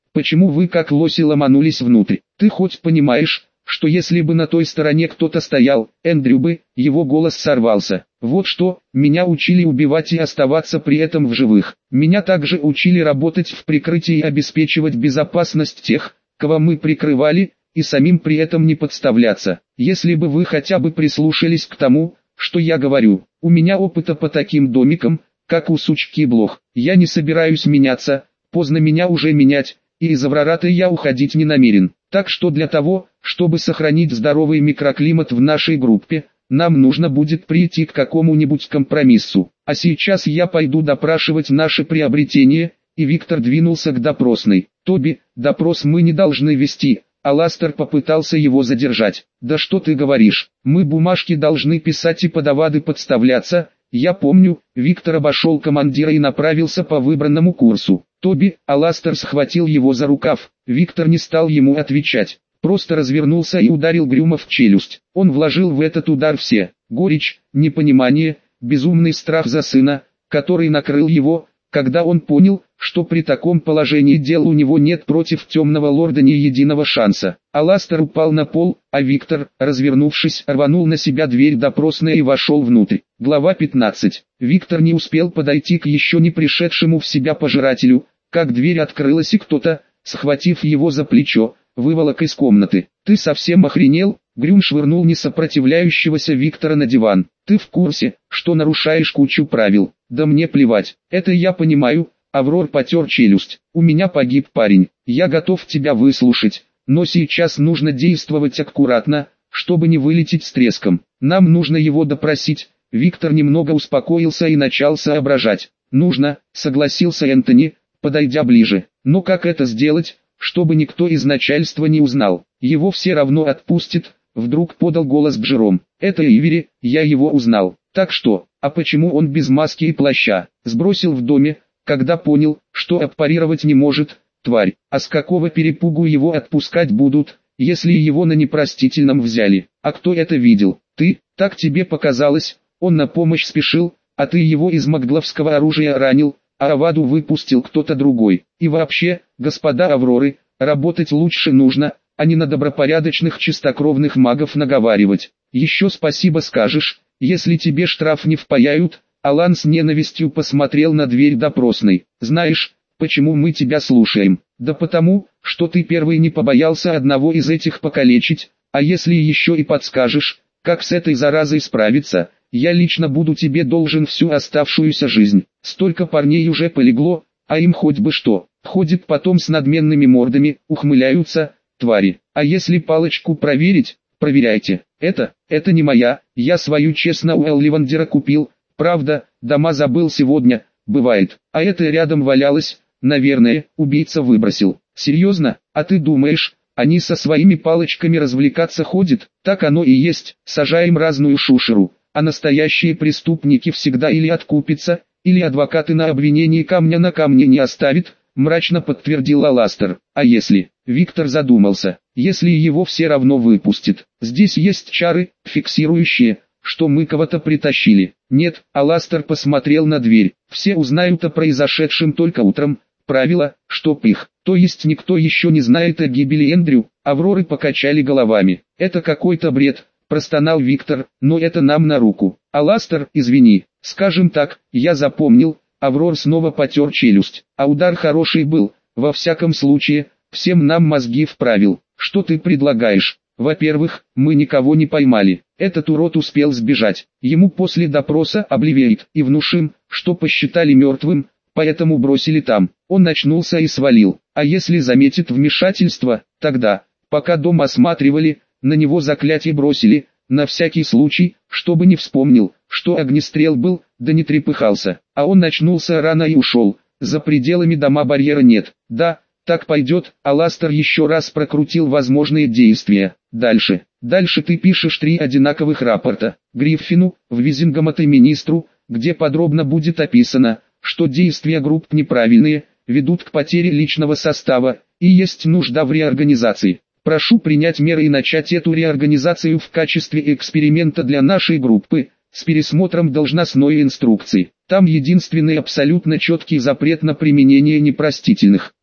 Почему вы как лоси ломанулись внутрь? Ты хоть понимаешь, что если бы на той стороне кто-то стоял, Эндрю бы, его голос сорвался. Вот что, меня учили убивать и оставаться при этом в живых. Меня также учили работать в прикрытии и обеспечивать безопасность тех, кого мы прикрывали, и самим при этом не подставляться. Если бы вы хотя бы прислушались к тому, что я говорю, у меня опыта по таким домикам, как у сучки Блох. Я не собираюсь меняться, поздно меня уже менять, и из Аврората я уходить не намерен. Так что для того, чтобы сохранить здоровый микроклимат в нашей группе, нам нужно будет прийти к какому-нибудь компромиссу. А сейчас я пойду допрашивать наше приобретение, и Виктор двинулся к допросной. Тоби, допрос мы не должны вести. Аластер попытался его задержать. «Да что ты говоришь, мы бумажки должны писать и под овады подставляться». «Я помню», Виктор обошел командира и направился по выбранному курсу. «Тоби», Аластер схватил его за рукав. Виктор не стал ему отвечать, просто развернулся и ударил Грюма в челюсть. Он вложил в этот удар все горечь, непонимание, безумный страх за сына, который накрыл его, когда он понял, что при таком положении дел у него нет против темного лорда ни единого шанса. Аластер упал на пол, а Виктор, развернувшись, рванул на себя дверь допросной и вошел внутрь. Глава 15. Виктор не успел подойти к еще не пришедшему в себя пожирателю, как дверь открылась и кто-то, схватив его за плечо, выволок из комнаты. «Ты совсем охренел?» Грюм швырнул несопротивляющегося Виктора на диван. «Ты в курсе, что нарушаешь кучу правил?» «Да мне плевать, это я понимаю». Аврор потер челюсть. «У меня погиб парень, я готов тебя выслушать, но сейчас нужно действовать аккуратно, чтобы не вылететь с треском. Нам нужно его допросить». Виктор немного успокоился и начал соображать. «Нужно», согласился Энтони, подойдя ближе. «Но как это сделать, чтобы никто из начальства не узнал? Его все равно отпустят», вдруг подал голос Джером. «Это Ивери, я его узнал. Так что, а почему он без маски и плаща? Сбросил в доме, когда понял, что аппарировать не может, тварь. А с какого перепугу его отпускать будут, если его на непростительном взяли? А кто это видел? Ты? Так тебе показалось, он на помощь спешил, а ты его из магловского оружия ранил, а Аваду выпустил кто-то другой. И вообще, господа Авроры, работать лучше нужно, а не на добропорядочных чистокровных магов наговаривать. Еще спасибо скажешь, если тебе штраф не впаяют». Алан с ненавистью посмотрел на дверь допросной. «Знаешь, почему мы тебя слушаем? Да потому, что ты первый не побоялся одного из этих покалечить, а если еще и подскажешь, как с этой заразой справиться, я лично буду тебе должен всю оставшуюся жизнь. Столько парней уже полегло, а им хоть бы что. Ходят потом с надменными мордами, ухмыляются, твари. А если палочку проверить, проверяйте. Это не моя, я свою честно у Элливандера купил. Правда, дома забыл сегодня, бывает. А это рядом валялось, наверное, убийца выбросил. Серьезно, а ты думаешь, они со своими палочками развлекаться ходят? Так оно и есть, сажаем разную шушеру. А настоящие преступники всегда или откупятся, или адвокаты на обвинении камня на камне не оставят, мрачно подтвердил Аластер. А если, Виктор задумался, если его все равно выпустят? Здесь есть чары, фиксирующие, что мы кого-то притащили. Нет, Аластер посмотрел на дверь. Все узнают о произошедшем только утром. Правило, чтоб их. То есть никто еще не знает о гибели Эндрю. Авроры покачали головами. Это какой-то бред, простонал Виктор, но это нам на руку. Аластер, извини, скажем так, я запомнил. Аврор снова потер челюсть. А удар хороший был, во всяком случае, всем нам мозги вправил. Что ты предлагаешь? Во-первых, мы никого не поймали. Этот урод успел сбежать. Ему после допроса обливеет и внушим, что посчитали мертвым, поэтому бросили там. Он очнулся и свалил. А если заметит вмешательство, тогда, пока дом осматривали, на него заклятие бросили, на всякий случай, чтобы не вспомнил, что огнестрел был, да не трепыхался. А он очнулся рано и ушел. За пределами дома барьера нет. Да, так пойдет. Аластер еще раз прокрутил возможные действия. Дальше ты пишешь 3 одинаковых рапорта. Гриффину, в Визингамот и министру, где подробно будет описано, что действия групп неправильные, ведут к потере личного состава, и есть нужда в реорганизации. Прошу принять меры и начать эту реорганизацию в качестве эксперимента для нашей группы, с пересмотром должностной инструкции. Там единственный абсолютно четкий запрет на применение непростительных.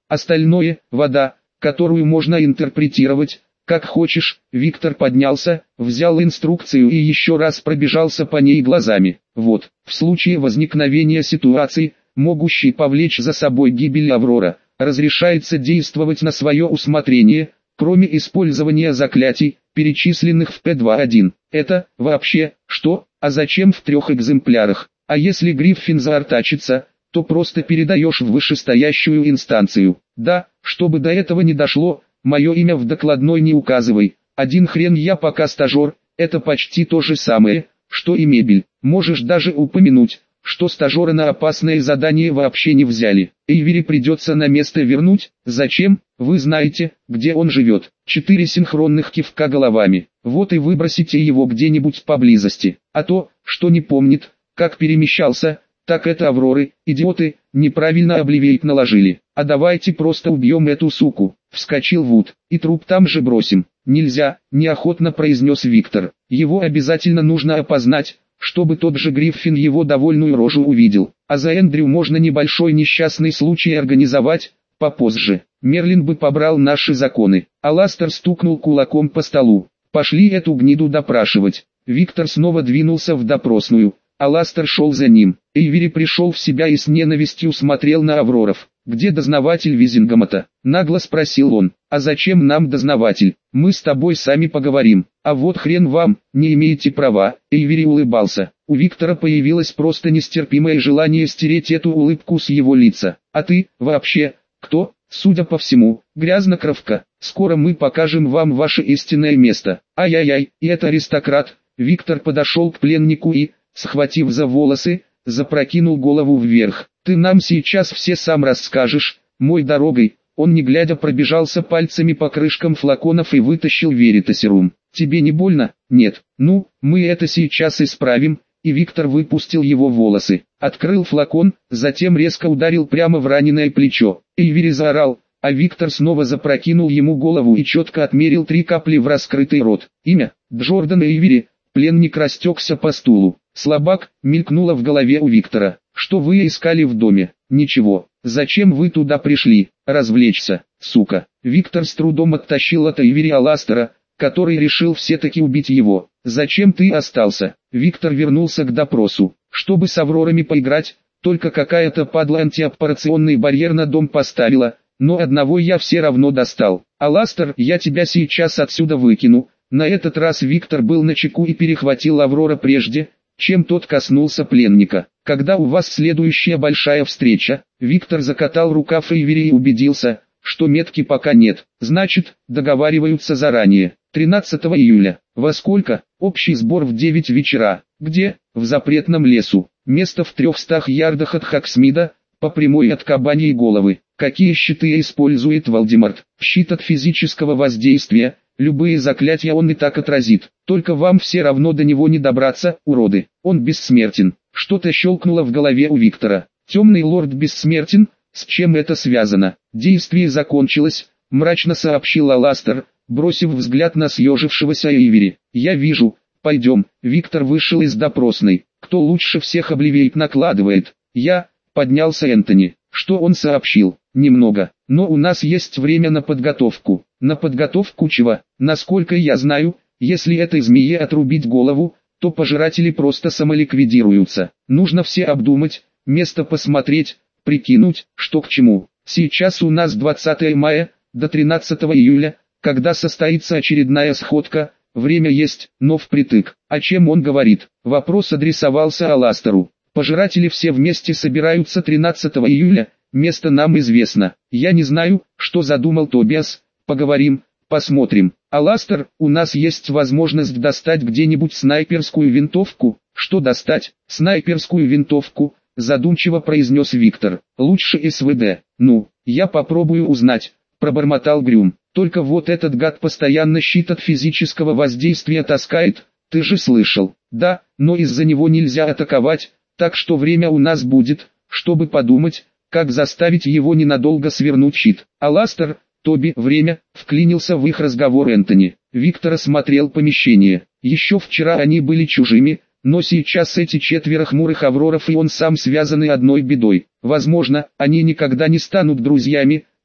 Остальное – вода, которую можно интерпретировать как хочешь. Виктор поднялся, взял инструкцию и еще раз пробежался по ней глазами. Вот, в случае возникновения ситуации, могущей повлечь за собой гибель Аврора, разрешается действовать на свое усмотрение, кроме использования заклятий, перечисленных в П2.1. Это, вообще, что, а зачем в 3 экземплярах? А если Гриффин заортачится, то просто передаешь в вышестоящую инстанцию. Да, чтобы до этого не дошло, мое имя в докладной не указывай. Один хрен я пока стажер, это почти то же самое, что и мебель. Можешь даже упомянуть, что стажера на опасное задание вообще не взяли. Эйвери придется на место вернуть. Зачем? Вы знаете, где он живет. 4 синхронных кивка головами. Вот и выбросите его где-нибудь поблизости. А то, что не помнит, как перемещался, так это Авроры, идиоты, неправильно обливейт наложили. А давайте просто убьем эту суку. Вскочил Вуд. И труп там же бросим. Нельзя, неохотно произнес Виктор. Его обязательно нужно опознать, чтобы тот же Гриффин его довольную рожу увидел. А за Эндрю можно небольшой несчастный случай организовать, попозже. Мерлин бы побрал наши законы. Аластер стукнул кулаком по столу. Пошли эту гниду допрашивать. Виктор снова двинулся в допросную. Аластер шел за ним. Эйвери пришел в себя и с ненавистью смотрел на Авроров. «Где дознаватель Визингамата?» — нагло спросил он. «А зачем нам дознаватель? Мы с тобой сами поговорим». «А вот хрен вам, не имеете права», — Эйвери улыбался. У Виктора появилось просто нестерпимое желание стереть эту улыбку с его лица. «А ты, вообще, кто?» «Судя по всему, грязнокровка. Скоро мы покажем вам ваше истинное место». «Ай-яй-яй, и это аристократ». Виктор подошел к пленнику и, схватив за волосы, запрокинул голову вверх. «Ты нам сейчас все сам расскажешь, мой дорогой». Он не глядя пробежался пальцами по крышкам флаконов и вытащил веритасерум. «Тебе не больно?» «Нет». «Ну, мы это сейчас исправим». И Виктор выпустил его волосы. Открыл флакон, затем резко ударил прямо в раненое плечо. Эйвери заорал, а Виктор снова запрокинул ему голову и четко отмерил 3 капли в раскрытый рот. Имя – Джордан Эйвери. Пленник растекся по стулу. «Слабак», мелькнуло в голове у Виктора. «Что вы искали в доме?» «Ничего. Зачем вы туда пришли? Развлечься, сука». Виктор с трудом оттащил от Эйвери Аластера, который решил все-таки убить его. «Зачем ты остался?» Виктор вернулся к допросу. «Чтобы с Аврорами поиграть, только какая-то падла антиоппарационный барьер на дом поставила, но одного я все равно достал. Аластер, я тебя сейчас отсюда выкину». На этот раз Виктор был начеку и перехватил Аврора прежде, чем тот коснулся пленника. «Когда у вас следующая большая встреча?» Виктор закатал рукав Эйвери и убедился, что метки пока нет. «Значит, договариваются заранее. 13 июля. Во сколько?» «Общий сбор в 9 вечера». «Где?» «В запретном лесу. Место в 300 ярдах от Хаксмида, по прямой от Кабаньей головы». «Какие щиты использует Вальдемарт?» «Щит от физического воздействия. Любые заклятия он и так отразит. Только вам все равно до него не добраться, уроды. Он бессмертен». Что-то щелкнуло в голове у Виктора. «Темный лорд бессмертен? С чем это связано?» «Действие закончилось», мрачно сообщил Аластер, бросив взгляд на съежившегося Эйвери. «Я вижу. Пойдем». Виктор вышел из допросной. «Кто лучше всех обливейт накладывает?» «Я», поднялся Энтони. «Что он сообщил?» «Немного. Но у нас есть время на подготовку». «На подготовку чего?» «Насколько я знаю, если этой змее отрубить голову, то пожиратели просто самоликвидируются. Нужно все обдумать, место посмотреть, прикинуть, что к чему. Сейчас у нас 20 мая, до 13 июля, когда состоится очередная сходка, время есть, но впритык». О чем он говорит? Вопрос адресовался Аластеру. «Пожиратели все вместе собираются 13 июля, место нам известно. Я не знаю, что задумал Тобиас, поговорим, посмотрим. Аластер, у нас есть возможность достать где-нибудь снайперскую винтовку». «Что достать?» «Снайперскую винтовку», задумчиво произнес Виктор. «Лучше СВД». «Ну, я попробую узнать», пробормотал Грюм. «Только вот этот гад постоянно щит от физического воздействия таскает, ты же слышал». «Да, но из-за него нельзя атаковать, так что время у нас будет, чтобы подумать, как заставить его ненадолго свернуть щит». «Аластер, Тоби, время», вклинился в их разговор Энтони. Виктор осмотрел помещение. Еще вчера они были чужими, но сейчас эти 4 хмурых Авроров и он сам связаны одной бедой. Возможно, они никогда не станут друзьями,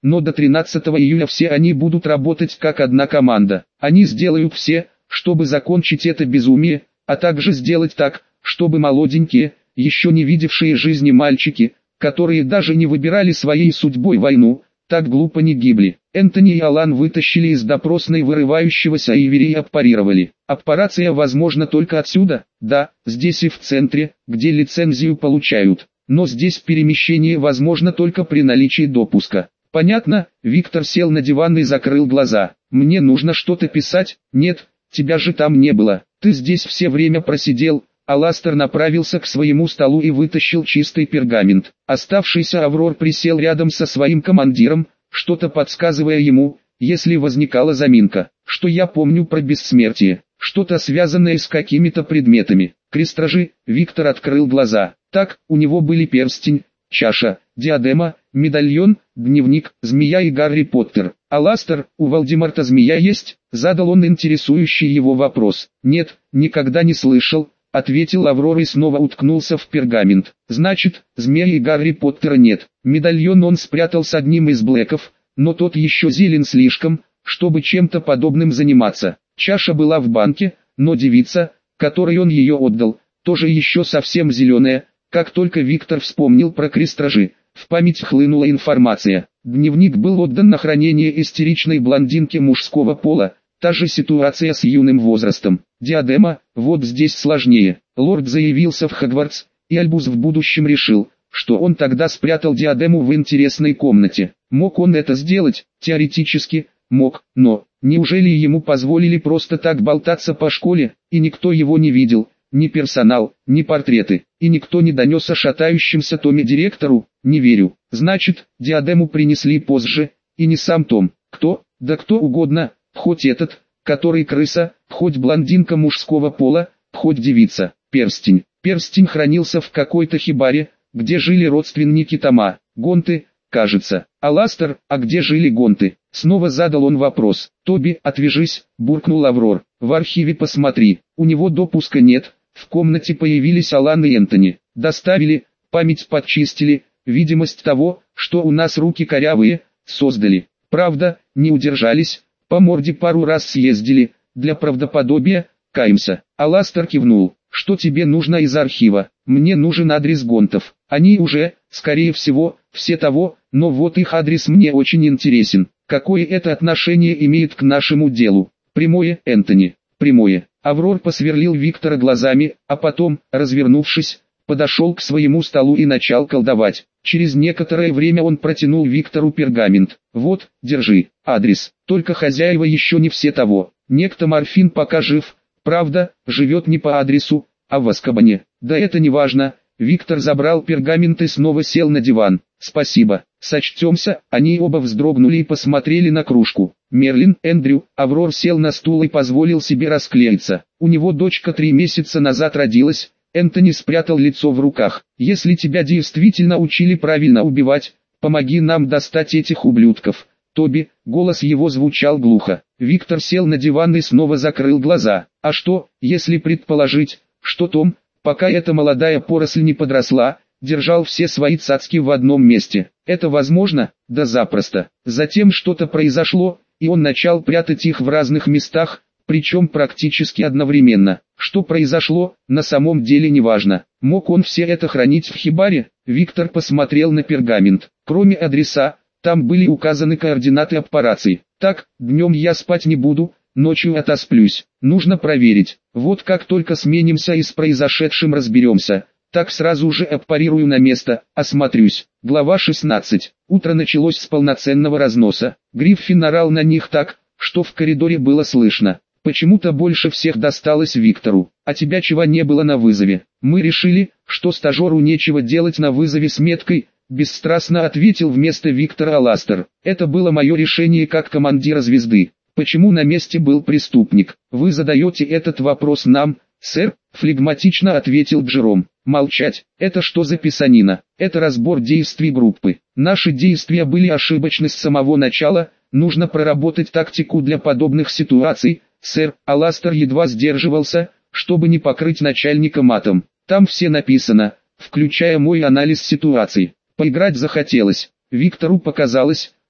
но до 13 июля все они будут работать как одна команда. Они сделают все, чтобы закончить это безумие, а также сделать так, чтобы молоденькие, еще не видевшие жизни мальчики, которые даже не выбирали своей судьбой войну, так глупо не гибли. Энтони и Алан вытащили из допросной вырывающегося Ивери и аппарировали. Аппарация возможна только отсюда, да, здесь и в центре, где лицензию получают. Но здесь перемещение возможно только при наличии допуска. Понятно, Виктор сел на диван и закрыл глаза. Мне нужно что-то писать. Нет, тебя же там не было. Ты здесь все время просидел. Аластер направился к своему столу и вытащил чистый пергамент. Оставшийся Аврор присел рядом со своим командиром, что-то подсказывая ему, если возникала заминка. Что я помню про бессмертие? Что-то связанное с какими-то предметами. Крестражи. Виктор открыл глаза. Так, у него были перстень, чаша, диадема, медальон, дневник, змея и Гарри Поттер. «Аластер, у Волдеморта змея есть?» — задал он интересующий его вопрос. «Нет, никогда не слышал», — ответил Аврор и снова уткнулся в пергамент. «Значит, змея и Гарри Поттера нет. Медальон он спрятал с одним из Блэков, но тот еще зелен слишком, чтобы чем-то подобным заниматься. Чаша была в банке, но девица, которой он ее отдал, тоже еще совсем зеленая». Как только Виктор вспомнил про крестражи, в память хлынула информация. Дневник был отдан на хранение истеричной блондинке мужского пола, та же ситуация с юным возрастом. Диадема, вот здесь сложнее. Лорд заявился в Хогвартс, и Альбус в будущем решил, что он тогда спрятал диадему в интересной комнате. Мог он это сделать? Теоретически, мог, но, неужели ему позволили просто так болтаться по школе, и никто его не видел? Ни персонал, ни портреты, и никто не донес о шатающемся Томе директору, не верю. Значит, диадему принесли позже, и не сам Том. Кто? Да кто угодно, хоть этот, который крыса, хоть блондинка мужского пола, хоть девица. Перстень. Перстень хранился в какой-то хибаре, где жили родственники Тома. Гонты, кажется. «Аластер, а где жили Гонты?» Снова задал он вопрос. «Тоби, отвяжись», буркнул Аврор. «В архиве посмотри, у него допуска нет». В комнате появились Алан и Энтони. «Доставили, память подчистили, видимость того, что у нас руки корявые, создали. Правда, не удержались, по морде пару раз съездили, для правдоподобия, каемся». Аластер кивнул. «Что тебе нужно из архива?» «Мне нужен адрес Гонтов. Они уже, скорее всего, все того, но вот их адрес мне очень интересен. Какое это отношение имеет к нашему делу?» «Прямое, Энтони, прямое». Аврор посверлил Виктора глазами, а потом, развернувшись, подошел к своему столу и начал колдовать. Через некоторое время он протянул Виктору пергамент. «Вот, держи, адрес. Только хозяева еще не все того. Некто Морфин пока жив, правда, живет не по адресу, а в Азкабане. Да это не важно». Виктор забрал пергамент и снова сел на диван. «Спасибо, сочтемся». Они оба вздрогнули и посмотрели на кружку. Мерлин, Эндрю. Аврор сел на стул и позволил себе расклеиться. У него дочка 3 месяца назад родилась. Энтони спрятал лицо в руках. «Если тебя действительно учили правильно убивать, помоги нам достать этих ублюдков». «Тоби», голос его звучал глухо. Виктор сел на диван и снова закрыл глаза. «А что, если предположить, что Том, пока эта молодая поросль не подросла, держал все свои цацки в одном месте? Это возможно? Да запросто. Затем что-то произошло, и он начал прятать их в разных местах, причем практически одновременно. Что произошло, на самом деле не важно. Мог он все это хранить в хибаре?» Виктор посмотрел на пергамент. Кроме адреса, там были указаны координаты операций. «Так, днем я спать не буду, ночью отосплюсь. Нужно проверить. Вот как только сменимся и с произошедшим разберемся, так сразу же аппарирую на место, осмотрюсь». Глава 16. Утро началось с полноценного разноса. Гриффин орал на них так, что в коридоре было слышно. Почему-то больше всех досталось Виктору. «А тебя чего не было на вызове?» «Мы решили, что стажеру нечего делать на вызове с меткой», бесстрастно ответил вместо Виктора Аластер. «Это было мое решение как командира звезды». «Почему на месте был преступник?» «Вы задаете этот вопрос нам, сэр», флегматично ответил Джером. «Молчать. Это что за писанина? Это разбор действий группы. Наши действия были ошибочны с самого начала, нужно проработать тактику для подобных ситуаций». «Сэр», Аластер едва сдерживался, чтобы не покрыть начальника матом. «Там все написано, включая мой анализ ситуации». Поиграть захотелось. Виктору показалось,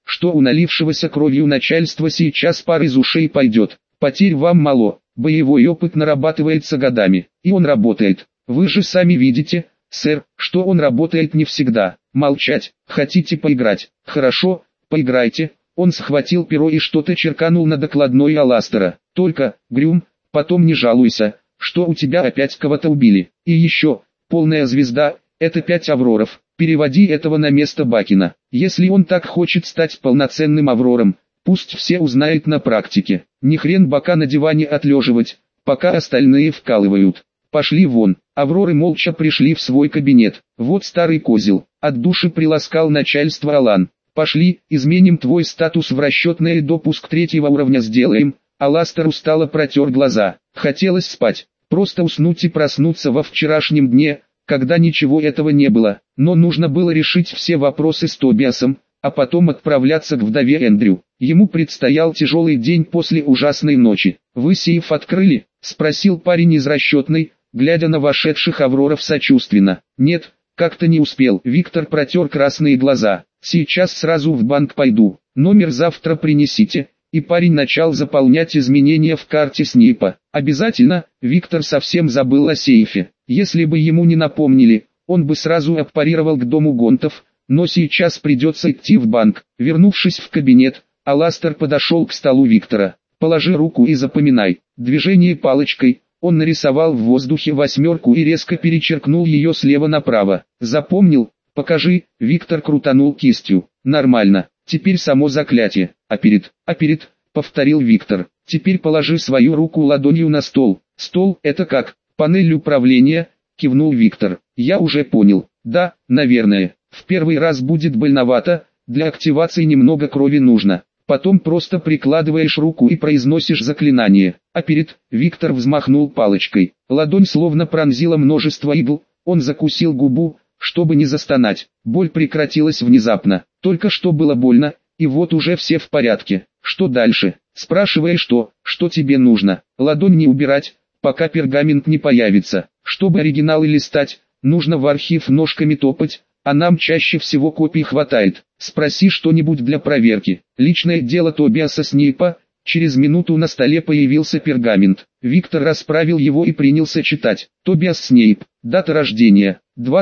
что у налившегося кровью начальства сейчас пар из ушей пойдет. Потерь вам мало, боевой опыт нарабатывается годами, и он работает. Вы же сами видите, сэр, что он работает не всегда. Молчать, хотите поиграть? Хорошо, поиграйте. Он схватил перо и что-то черканул на докладной Аластера. Только, Грюм, потом не жалуйся, что у тебя опять кого-то убили. И еще, полная звезда, это 5 авроров. Переводи этого на место Бакина. Если он так хочет стать полноценным аврором, пусть все узнают на практике. Ни хрен бока на диване отлеживать, пока остальные вкалывают. Пошли вон. Авроры молча пришли в свой кабинет. Вот старый козел, от души приласкал начальство Алан. Пошли, изменим твой статус в расчетный допуск 3-го уровня сделаем. Аластер устало протер глаза. Хотелось спать, просто уснуть и проснуться во вчерашнем дне, когда ничего этого не было. Но нужно было решить все вопросы с Тобиасом, а потом отправляться к вдове Эндрю. Ему предстоял тяжелый день после ужасной ночи. «Вы сейф открыли?» — спросил парень из расчетной, глядя на вошедших авроров сочувственно. «Нет, как-то не успел». Виктор протер красные глаза. «Сейчас сразу в банк пойду. Номер завтра принесите». И парень начал заполнять изменения в карте Снейпа. Обязательно, Виктор совсем забыл о сейфе. Если бы ему не напомнили, он бы сразу аппарировал к дому Гонтов, но сейчас придется идти в банк. Вернувшись в кабинет, Аластер подошел к столу Виктора. «Положи руку и запоминай». Движение палочкой, он нарисовал в воздухе 8 и резко перечеркнул ее слева направо. «Запомнил? Покажи». Виктор крутанул кистью. «Нормально. Теперь само заклятие. Аперит, повторил Виктор. «Теперь положи свою руку ладонью на стол». «Стол, это как? Панель управления?» — кивнул Виктор. «Я уже понял. Да, наверное. В первый раз будет больновато, для активации немного крови нужно. Потом просто прикладываешь руку и произносишь заклинание». «Аперит», — Виктор взмахнул палочкой. Ладонь словно пронзила множество игл, он закусил губу, чтобы не застонать. Боль прекратилась внезапно. Только что было больно, и вот уже все в порядке. «Что дальше?» «Спрашивай что тебе нужно. Ладонь не убирать, пока пергамент не появится. Чтобы оригиналы листать, нужно в архив ножками топать, а нам чаще всего копий хватает. Спроси что-нибудь для проверки». Личное дело Тобиаса Снейпа. Через минуту на столе появился пергамент. Виктор расправил его и принялся читать. Тобиас Снейп. Дата рождения.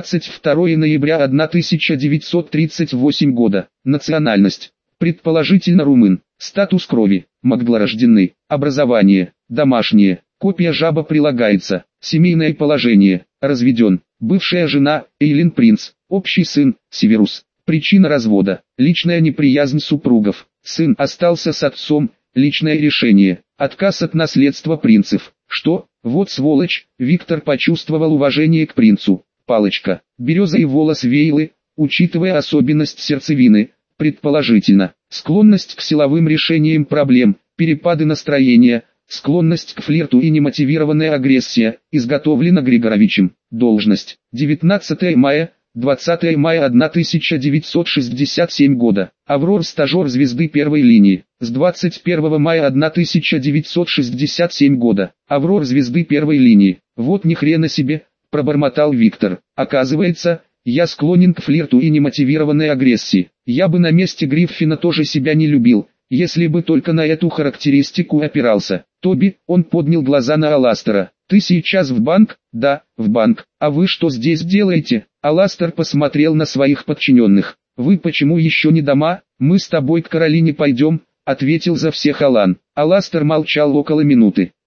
22 ноября 1938 года. Национальность. Предположительно румын. Статус крови. Магдлорожденный. Образование. Домашнее. Копия жаба прилагается. Семейное положение. Разведен. Бывшая жена. Эйлин Принц. Общий сын. Северус. Причина развода. Личная неприязнь супругов. Сын остался с отцом. Личное решение. Отказ от наследства принцев. Что? Вот сволочь. Виктор почувствовал уважение к принцу. Палочка. Береза и волос Вейлы, учитывая особенность сердцевины. Предположительно, склонность к силовым решениям проблем, перепады настроения, склонность к флирту и немотивированная агрессия, изготовлена Григоровичем. Должность. 19 мая, 20 мая 1967 года. Аврор, стажер звезды первой линии. С 21 мая 1967 года. Аврор звезды первой линии. Вот ни хрена себе, пробормотал Виктор. Оказывается, я склонен к флирту и немотивированной агрессии. Я бы на месте Гриффина тоже себя не любил, если бы только на эту характеристику опирался. Тоби, он поднял глаза на Аластера. Ты сейчас в банк? Да, в банк. А вы что здесь делаете? Аластер посмотрел на своих подчиненных. Вы почему еще не дома? Мы с тобой к Каролине пойдем, ответил за всех Алан. Аластер молчал около минуты.